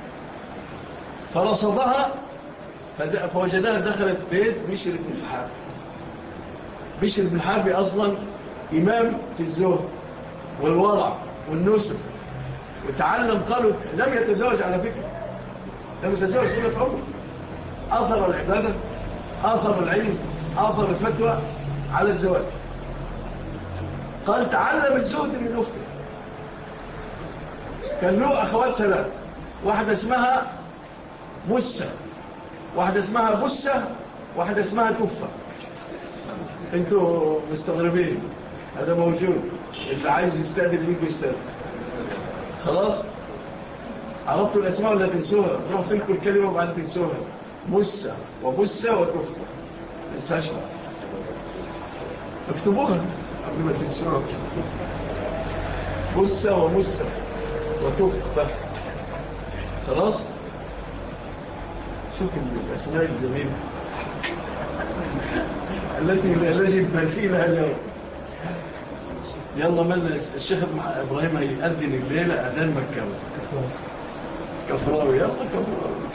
فرصدها فوجدها دخلت بيت بشر بن الحارث. بشر بن الحارث أصلا إمام في الزهد والورع والنسب، وتعلم. قالوا لم يتزوج على فكرة، لم يتزوج سنة عمر. آثر العبادة، آثر العلم، آثر الفتوى على الزواج. قال تعلم الزهد من أخته. كان له أخوات ثلاث، واحدة اسمها مسة، واحدة اسمها بسة، واحدة اسمها تفة. انتوا مستغربين، هذا موجود، اللي عايز يستأذن يجي يستأذن. خلاص عرفتوا الأسماء ولا تنسوها؟ روح تلكوا الكلمة وبعد تنسوها. مسة وبسة وتفة، تنساش بقى، اكتبوها قبل ما تنسوها. بسة ومسة وتفة. خلاص شوف الأسماء الجميلة التي لا نجد ما فيها اليوم. يلا من الشيخ إبراهيم هيأذن الليلة أذان مكة كفراوي. يلا كفراوي.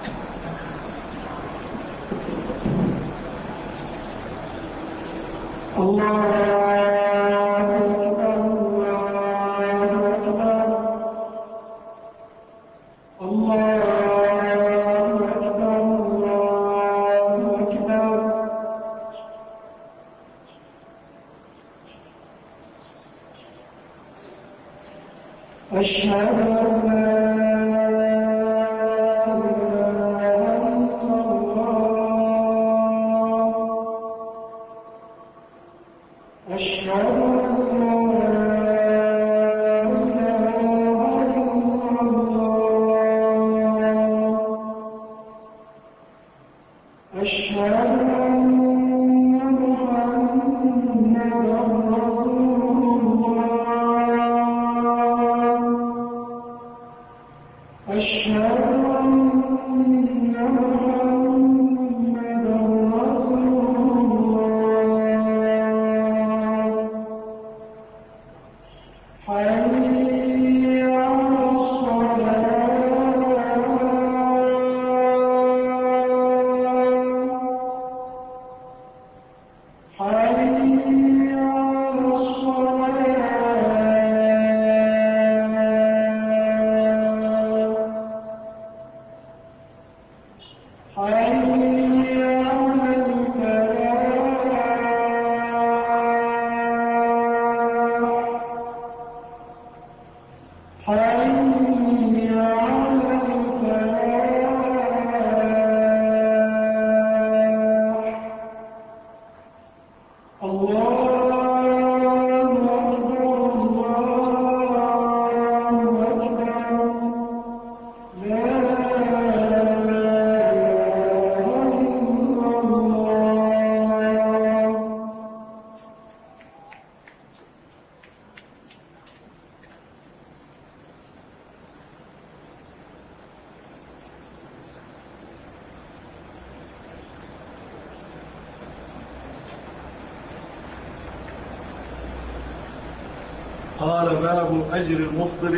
قال باب أجر المفطر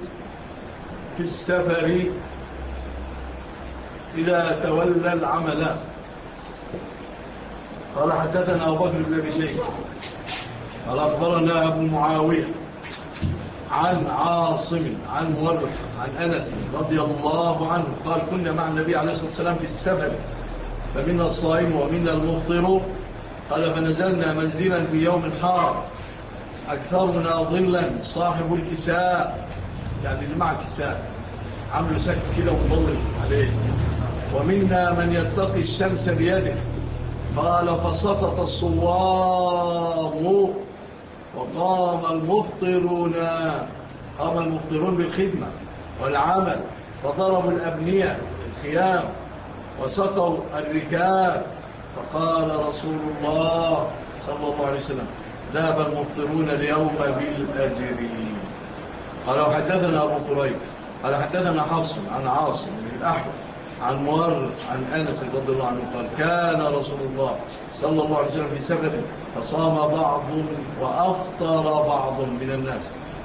في السفر إذا تولى العمل. قال حدثنا أبو بكر بن أبي شيبة قال أخبرنا أبو معاوية عن عاصم عن مورخ عن أنس رضي الله عنه قال كنا مع النبي عليه الصلاة والسلام في السفر فمنا الصائم ومنا المفطر. قال فنزلنا منزلا في يوم حار أكثرنا ظلا صاحب الكساء، يعني اللي مع كساء عملوا سكت كده ومضل عليه. ومنا من يتقي الشمس بيده قال فسقط الصوام وقام المفطرون. قام المفطرون بالخدمة والعمل، فضربوا الأبنية الخيام وسقوا الركاب. فقال رسول الله صلى الله عليه وسلم ذهب المفطرون اليوم بالأجر. قال حدثنا أبو قريب قال حدثنا حفص عن عاصم بن الأحوص عن مورد عن أنس رضي الله عنه قال كان رسول الله صلى الله عليه وسلم في سفر فصام بعض وأفطر بعض من الناس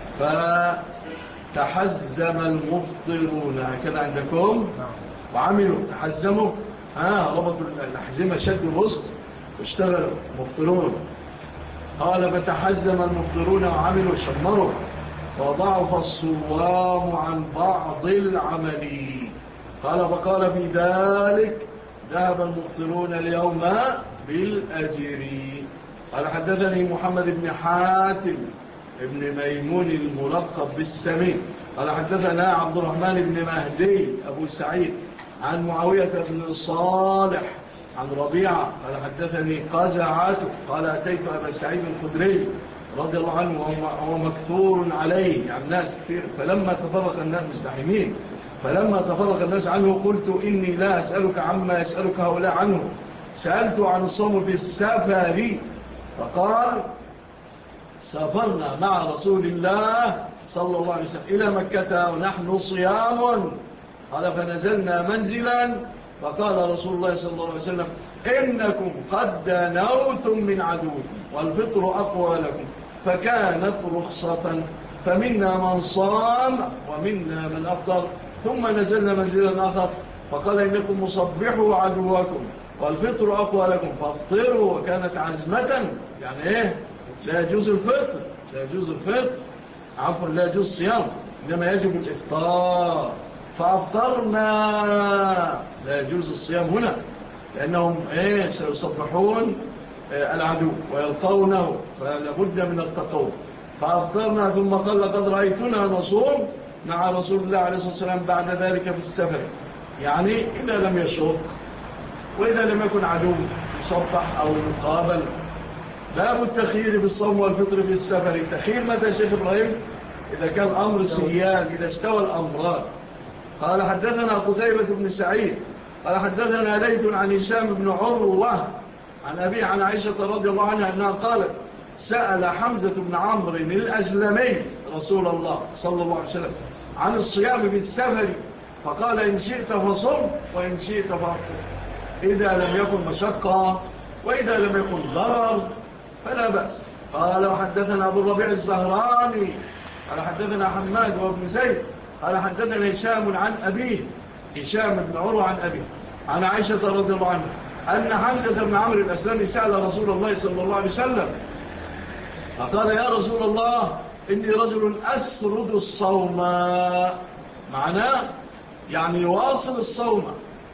فتحزم المفطرون. هكذا عندكم وعملوا تحزموا ربطوا الأحزمة شدوا الوسط واشتغلوا مفطرون. قال فتحزم المفطرون وعملوا شمروا وضعف الصوام عن بعض العمل. قال فقال في ذلك ذهب المفطرون اليوم بالأجر. قال حدثني محمد بن حاتم ابن ميمون الملقب بالسمين قال حدثنا عبد الرحمن بن مهدي أبو سعيد عن معاوية بن صالح عن ربيعة قال حدثني قزعة قال أتيت أبا سعيد الخدري رضي الله عنه وهو مكثور عليه يعني الناس كثير. فلما تفرق الناس مزدحمين فلما تفرق الناس عنه قلت إني لا أسألك عما يسألك هؤلاء عنه سألت عن الصوم في السفر. فقال سافرنا مع رسول الله صلى الله عليه وسلم إلى مكة ونحن صيام. قال فنزلنا منزلا فقال رسول الله صلى الله عليه وسلم إنكم قد دنوتم من عدوكم والفطر أقوى لكم فكانت رخصة فمنا من صام ومنا من أفطر. ثم نزلنا منزلا آخر فقال إنكم مصبحوا عدوكم والفطر أقوى لكم فافطروا. وكانت عزمة يعني إيه لا يجوز الفطر عفوا لا يجوز الصيام إنما يجب الإفطار فأفطرنا. لا يجوز الصيام هنا لأنهم سيصبحون العدو ويلقونه فلا بد من التقوى. فأفطرنا ثم قال قد رأيتنا نصوم مع رسول الله عليه الصلاة والسلام بعد ذلك في السفر يعني إذا لم يشق وإذا لم يكن عدو يصبح أو يقابل. باب التخيير بالصوم والفطر في السفر. التخيير متى شيخ إبراهيم؟ إذا كان الأمر سيان إذا استوى الأمران. قال حدثنا قتيبة بن سعيد قال حدثنا ليث عن هشام بن عروة عن أبي عن عائشة رضي الله عنها أنها قالت سأل حمزة بن عمرو الأسلمي رسول الله صلى الله عليه وسلم عن الصيام في السفر فقال إن شئت فصم وإن شئت فأفطر إذا لم يكن مشقة وإذا لم يكن ضرر فلا بأس. قال وحدثنا أبو الربيع الزهراني قال حدثنا حماد وابن زيد قال حدثنا هشام عن أبيه هشام بن عروة عن أبيه عن عائشة رضي الله عنها أن حمزة بن عمرو الأسلمي سأل رسول الله صلى الله عليه وسلم فقال يا رسول الله إني رجل أسرد الصوم معناه يعني يواصل الصوم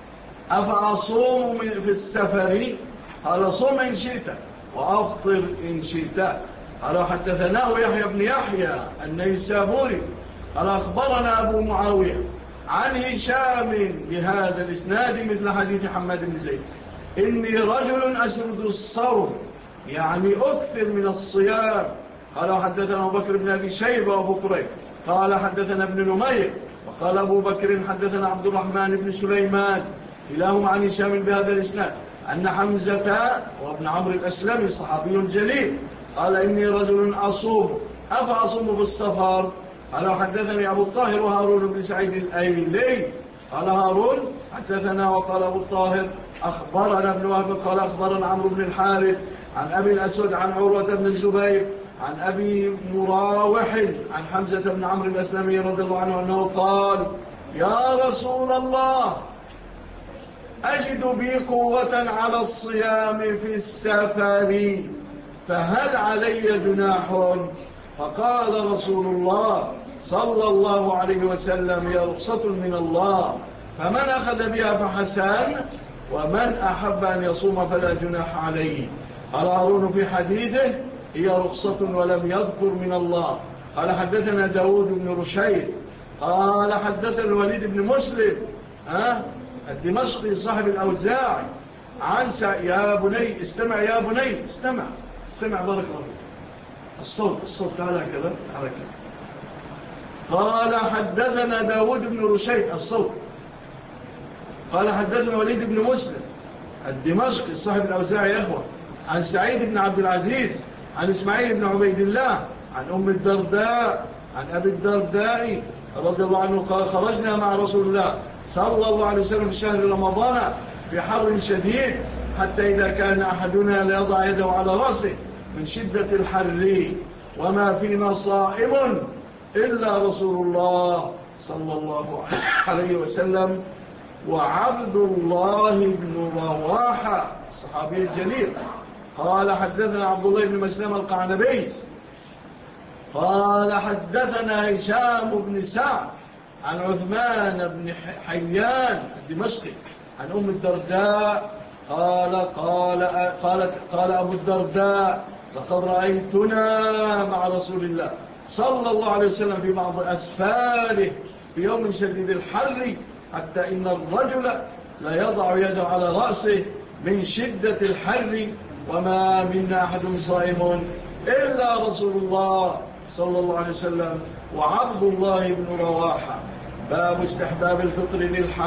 أفأصوم في السفر؟ قال صوم إن شئت وأفطر إن شئت. قال حدثناه يحيى بن يحيى النيسابوري قال أخبرنا أبو معاوية عن هشام بهذا الإسناد مثل حديث حماد بن زيد إني رجل أسرد الصوم يعني أكثر من الصيام. قال حدثنا أبو بكر بن أبي شيبة وأبو قريب قال حدثنا ابن نمير وقال أبو بكر حدثنا عبد الرحمن بن سليمان كلاهم عن هشام بهذا الإسناد أن حمزة وابن عمرو الأسلمي صحابي جليل قال إني رجل أصوم أفأصوم بالسفر. قال حدثني أبو الطاهر وهارون بن سعيد الأيلي قال هارون حدثنا وقال أبو الطاهر أخبرنا ابن وهب قال أخبرنا عمرو بن الحارث عن أبي الأسود عن عروة بن الزبير عن أبي مراوح عن حمزة بن عمرو الأسلمي رضي الله عنه أنه قال يا رسول الله أجد بي قوة على الصيام في السفر فهل علي جناح؟ فقال رسول الله صلى الله عليه وسلم هي رخصة من الله فمن أخذ بها فحسن ومن أحب أن يصوم فلا جناح عليه. قال هارون في حديثه هي رخصة ولم يذكر من الله. قال حدثنا داود بن رشيد قال حدثنا الوليد بن مسلم الدمشقي صاحب الأوزاعي يا بني استمع، يا بني استمع بارك الله فيك. الصوت تعالى كذا على كذا. قال حدثنا داود بن رشيد، الصوت. قال حدثنا وليد بن مسلم الدمشقي صاحب الأوزاعي يا أخوة، عن سعيد بن عبد العزيز عن إسماعيل بن عبيد الله عن أم الدرداء عن أبي الدرداء رضي الله عنه قال خرجنا مع رسول الله صلى الله عليه وسلم في شهر رمضان في حر شديد، حتى إذا كان أحدنا ليضع يده على رأسه من شدة الحر، وما فينا صائم إلا رسول الله صلى الله عليه وسلم وعبد الله بن رواحة الصحابي الجليل. قال حدثنا عبد الله بن مسلم القعنبي قال حدثنا هشام بن سعد عن عثمان بن حيان الدمشقي عن أم الدرداء قال أبو الدرداء لقد رأيتنا مع رسول الله صلى الله عليه وسلم في بعض أسفاره في يوم شديد الحر، حتى إن الرجل لا يضع يده على رأسه من شدة الحر، وما منا أحد صائم إلا رسول الله صلى الله عليه وسلم وعبد الله بن رواحة. باب استحباب الفطر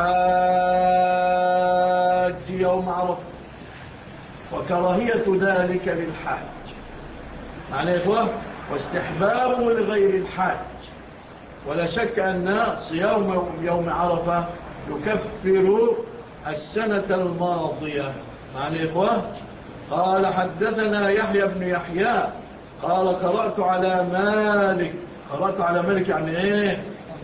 للحاج يوم عرفة وكراهية ذلك للحاج، معنى إخوة واستحبابه لغير الحاج. ولا شك أن صيام يوم عرفة يكفر السنة الماضية، معنى إخوة. قال حدثنا يحيى بن يحيى قال قرأت على مالك يعني إيه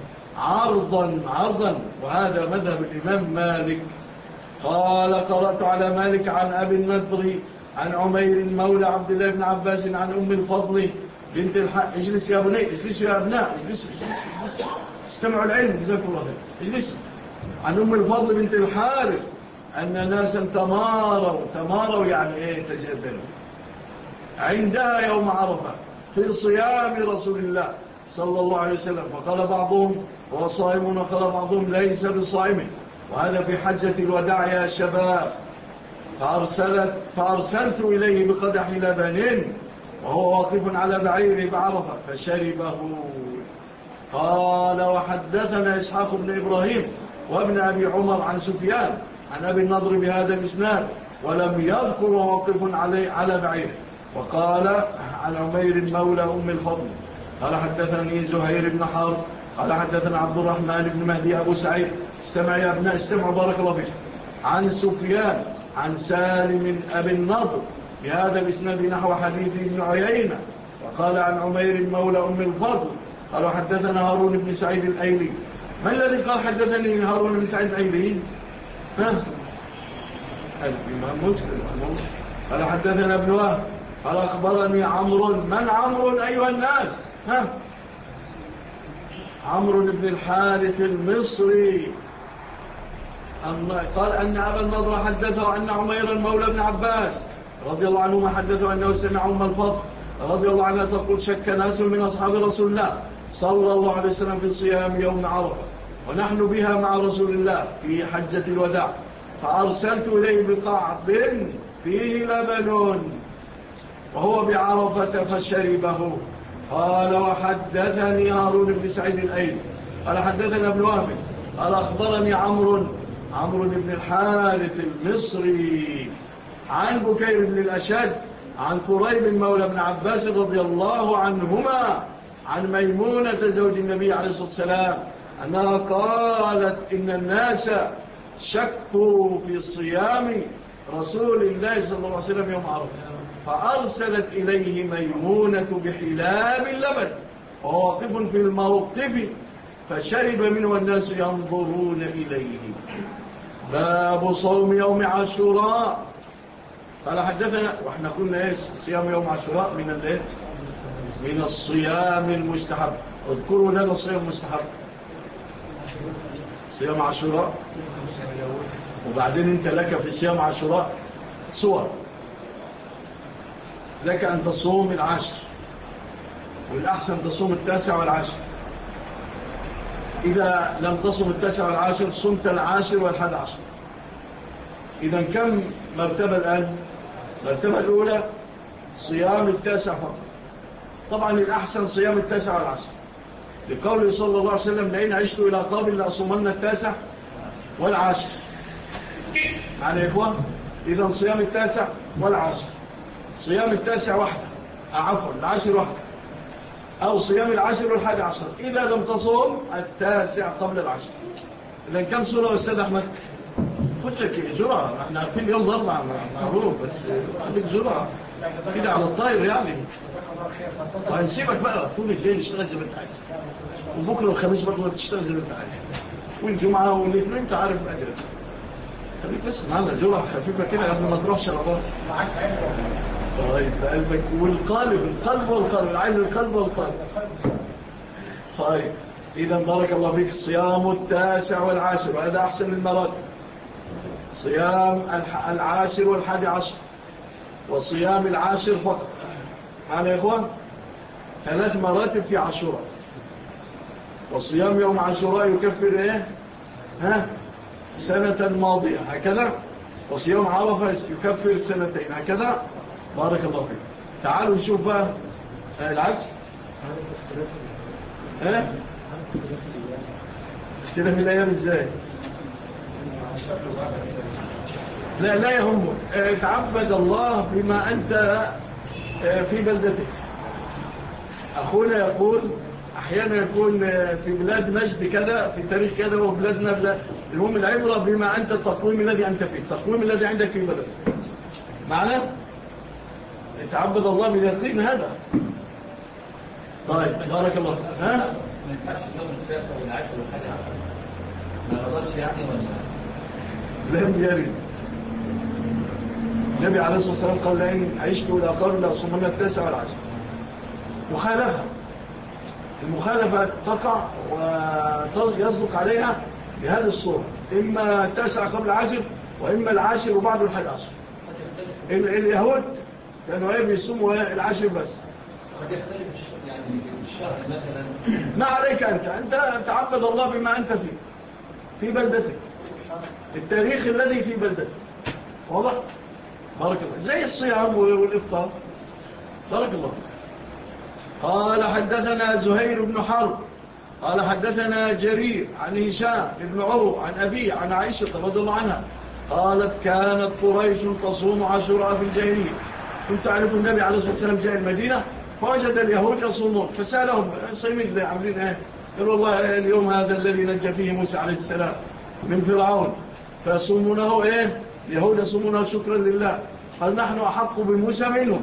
عرضا، وهذا مذهب الإمام مالك. قال قرأت على مالك عن أبي النضر عن عمير مولى عبد الله بن عباس عن أم الفضل بنت الحق. اجلس يا بني، اجلس يا أبناء، اجلس استمعوا العلم جزاكم الله خير. اجلس. عن أم الفضل بنت الحارث أن ناسا تماروا يعني إيه تجادلوا عندها يوم عرفة في صيام رسول الله صلى الله عليه وسلم، فقال بعضهم هو صائم وقال بعضهم ليس بصائم، وهذا في حجة الوداع يا شباب. فأرسلت إليه بقدح لبن وهو واقف على بعيره بعرفة فشربه. قال وحدثنا إسحاق بن إبراهيم وابن أبي عمر عن سفيان عن أبي النضر بهذا الإسناد ولم يذكر واقف على بعيره. وقال عن عمير مولى أم الفضل قال حدثني زهير بن حرب قال حدثنا عبد الرحمن بن مهدي أبو سعيد. استمع يا أبناء استمعوا بارك الله فيك. عن سفيان عن سالم أبي النضر بهذا الإسناد نحو حديث ابن عيينة. وقال عن عمير مولى أم الفضل قال حدثنا هارون بن سعيد الأيلي. ما الذي قال حدثني هارون بن سعيد الأيلي؟ الإمام مسلم. قال حدثنا ابن وهب قال أخبرني عمرو. من عمرو أيها الناس؟ عمرو بن الحارث المصري قال أن أبا النضر حدثه أن عمير مولى بن عباس رضي الله عنهما حدثه أنه سمع أم الفضل رضي الله عنها تقول شك ناس من أصحاب رسول الله صلى الله عليه وسلم في صيام يوم عرفة ونحن بها مع رسول الله في حجة الوداع، فأرسلت إليه بقعب فيه لبن وهو بعرفة فشربه. قال وحدثني هارون بن سعيد الأيلي قال حدثنا ابن وهب قال أخبرني عمرو بن الحارث المصري عن بكير بن الأشد عن قريب مولى بن عباس رضي الله عنهما عن ميمونة زوج النبي عليه الصلاة والسلام أنها قالت إن الناس شكوا في صيام رسول الله صلى الله عليه وسلم يوم عرفة، فأرسلت إليه ميمونة بحلاب اللبن وهو واقف في الموقف فشرب منه الناس ينظرون إليه. باب صوم يوم عاشوراء. قال حدثنا وإحنا قلنا صيام يوم عاشوراء من الصيام المستحب. اذكروا لنا الصيام المستحب صيام عاشوراء. وبعدين انت لك في صيام عاشوراء صور، لك أن تصوم العاشر والأحسن تصوم التاسع والعاشر. إذا لم تصوم التاسع والعاشر صمت العاشر والحد عشر. إذا كم مرتبة الآن؟ مرتبة الأولى صيام التاسع فقط. طبعا الأحسن صيام التاسع والعشر، لقوله صلى الله عليه وسلم لئن عشت إلى قابل لأصومن التاسع والعشر. معنى يا إخوان إذا صيام التاسع والعشر، صيام التاسع وحده، عفوا العشر وحده، أو صيام العشر والحادي عشر إذا لم تصوم التاسع قبل العشر. إذا كم صورة أستاذ أحمد؟ خدك جرعة، احنا عارفين اليوم ضربة معروف، بس خدك جرعة كده على الطاير يعني. وهنسيبك بقى طول الليل اشتغل زي ما انت عايز، وبكرة والخميس برضه تشتغل زي ما انت عايز، والجمعة والاثنين انت عارف أجرك. خليك بس معنا جرعة خفيفة كده قبل ما تروح شربات. طيب قلبك والقلب، القلب والقلب، عايز القلب والقلب. طيب إذا بارك الله فيك، صيام التاسع والعاشر، وهذا أحسن المراتب. صيام العاشر والحادي عشر، وصيام العاشر فقط. معنا يا إخوان 3 مراتب في عاشوراء. وصيام يوم عاشوراء يكفر إيه؟ سنة ماضية هكذا. وصيام عرفة يكفر سنتين هكذا. بارك الله فيك. تعالوا نشوف بقى العكس. اختلاف الأيام ازاي؟ لا يهمك، تعبد الله بما أنت في بلدتك. أخونا يقول أحيانا يكون في بلاد مجد كذا، في تاريخ كذا، وبلادنا بلاد. المهم العبرة بما أنت التقويم الذي أنت فيه، التقويم الذي عندك في بلدك. معنى تعبد الله باليقين هذا. طيب بارك الله. ما ينفعش اليوم التاسع والعاشر والحادي عشر ما غلطش يعني ولا؟ لم يرد. النبي عليه الصلاة والسلام قال لئن عشت إلى قبل لأصومن التاسع والعاشر. مخالفة، المخالفة تقع ويصدق عليها بهذه الصورة، إما التاسع قبل العاشر، وإما العاشر وبعد الحادي عشر. اليهود كانوا بيصوموا العاشر بس. قد يختلف يعني الشهر مثلا. ما عليك أنت تعبد الله بما أنت فيه في بلدتك، التاريخ الذي في بلدتك. واضح؟ بارك الله. زي الصيام والإفطار. بارك الله. قال حدثنا زهير بن حرب قال حدثنا جرير عن هشام بن عروة عن أبي عن عائشة رضي الله عنها قالت كانت قريش تصوم عاشوراء في الجاهلية. كنت تعرف النبي عليه الصلاة والسلام جاء المدينة فوجد اليهود يصومون، فسألهم صيمين ليه عاملين ايه؟ قالوا والله اليوم هذا الذي نجى فيه موسى عليه السلام من فرعون، فيصومونه ايه؟ اليهود يصومونه شكرا لله. قال نحن أحق بموسى منهم،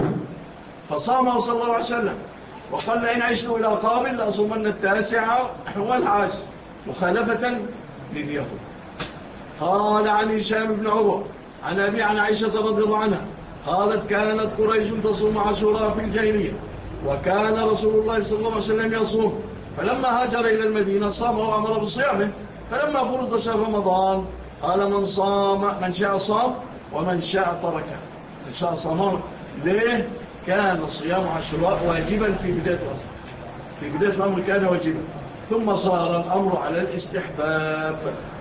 فصامه صلى الله عليه وسلم وقال لئن عشت إلى قابل لأصومن التاسع والعاشر مخالفة لليهود. قال عن هشام بن عروة عن أبي عن عائشة رضي الله عنها قالت كانت قريش تصوم عاشوراء في الجاهلية، وكان رسول الله صلى الله عليه وسلم يصوم، فلما هاجر إلى المدينة صام وأمر بصيامه. فلما فرض شهر رمضان قال من شاء صام ومن شاء تركه. من شاء صام. ليه؟ كان صيام عاشوراء واجبا في بداية الأمر، في بداية الأمر كان واجبا، ثم صار الأمر على الاستحباب.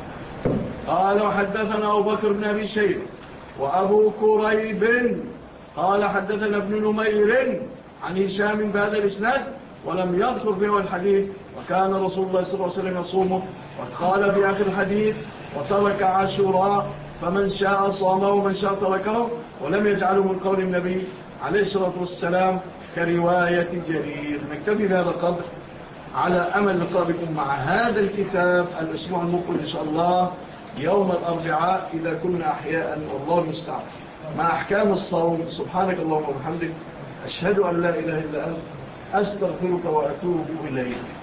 قال وحدثنا أبو بكر بن أبي شيبة وأبو كريب قال حدثنا ابن نمير عن هشام بهذا الإسناد ولم يذكر فيه الحديث وكان رسول الله صلى الله عليه وسلم يصومه. وقال في آخر الحديث وترك عاشوراء فمن شاء صامه ومن شاء تركه، ولم يجعله من قول النبي عليه الصلاة والسلام كرواية جرير. نكتفي بهذا القدر على أمل لقائكم مع هذا الكتاب الأسبوع المقبل إن شاء الله يوم الأربعاء إذا كنا أحياء والله المستعان مع أحكام الصوم. سبحانك اللهم وبحمدك أشهد أن لا إله إلا أنت أستغفرك وأتوب إليك.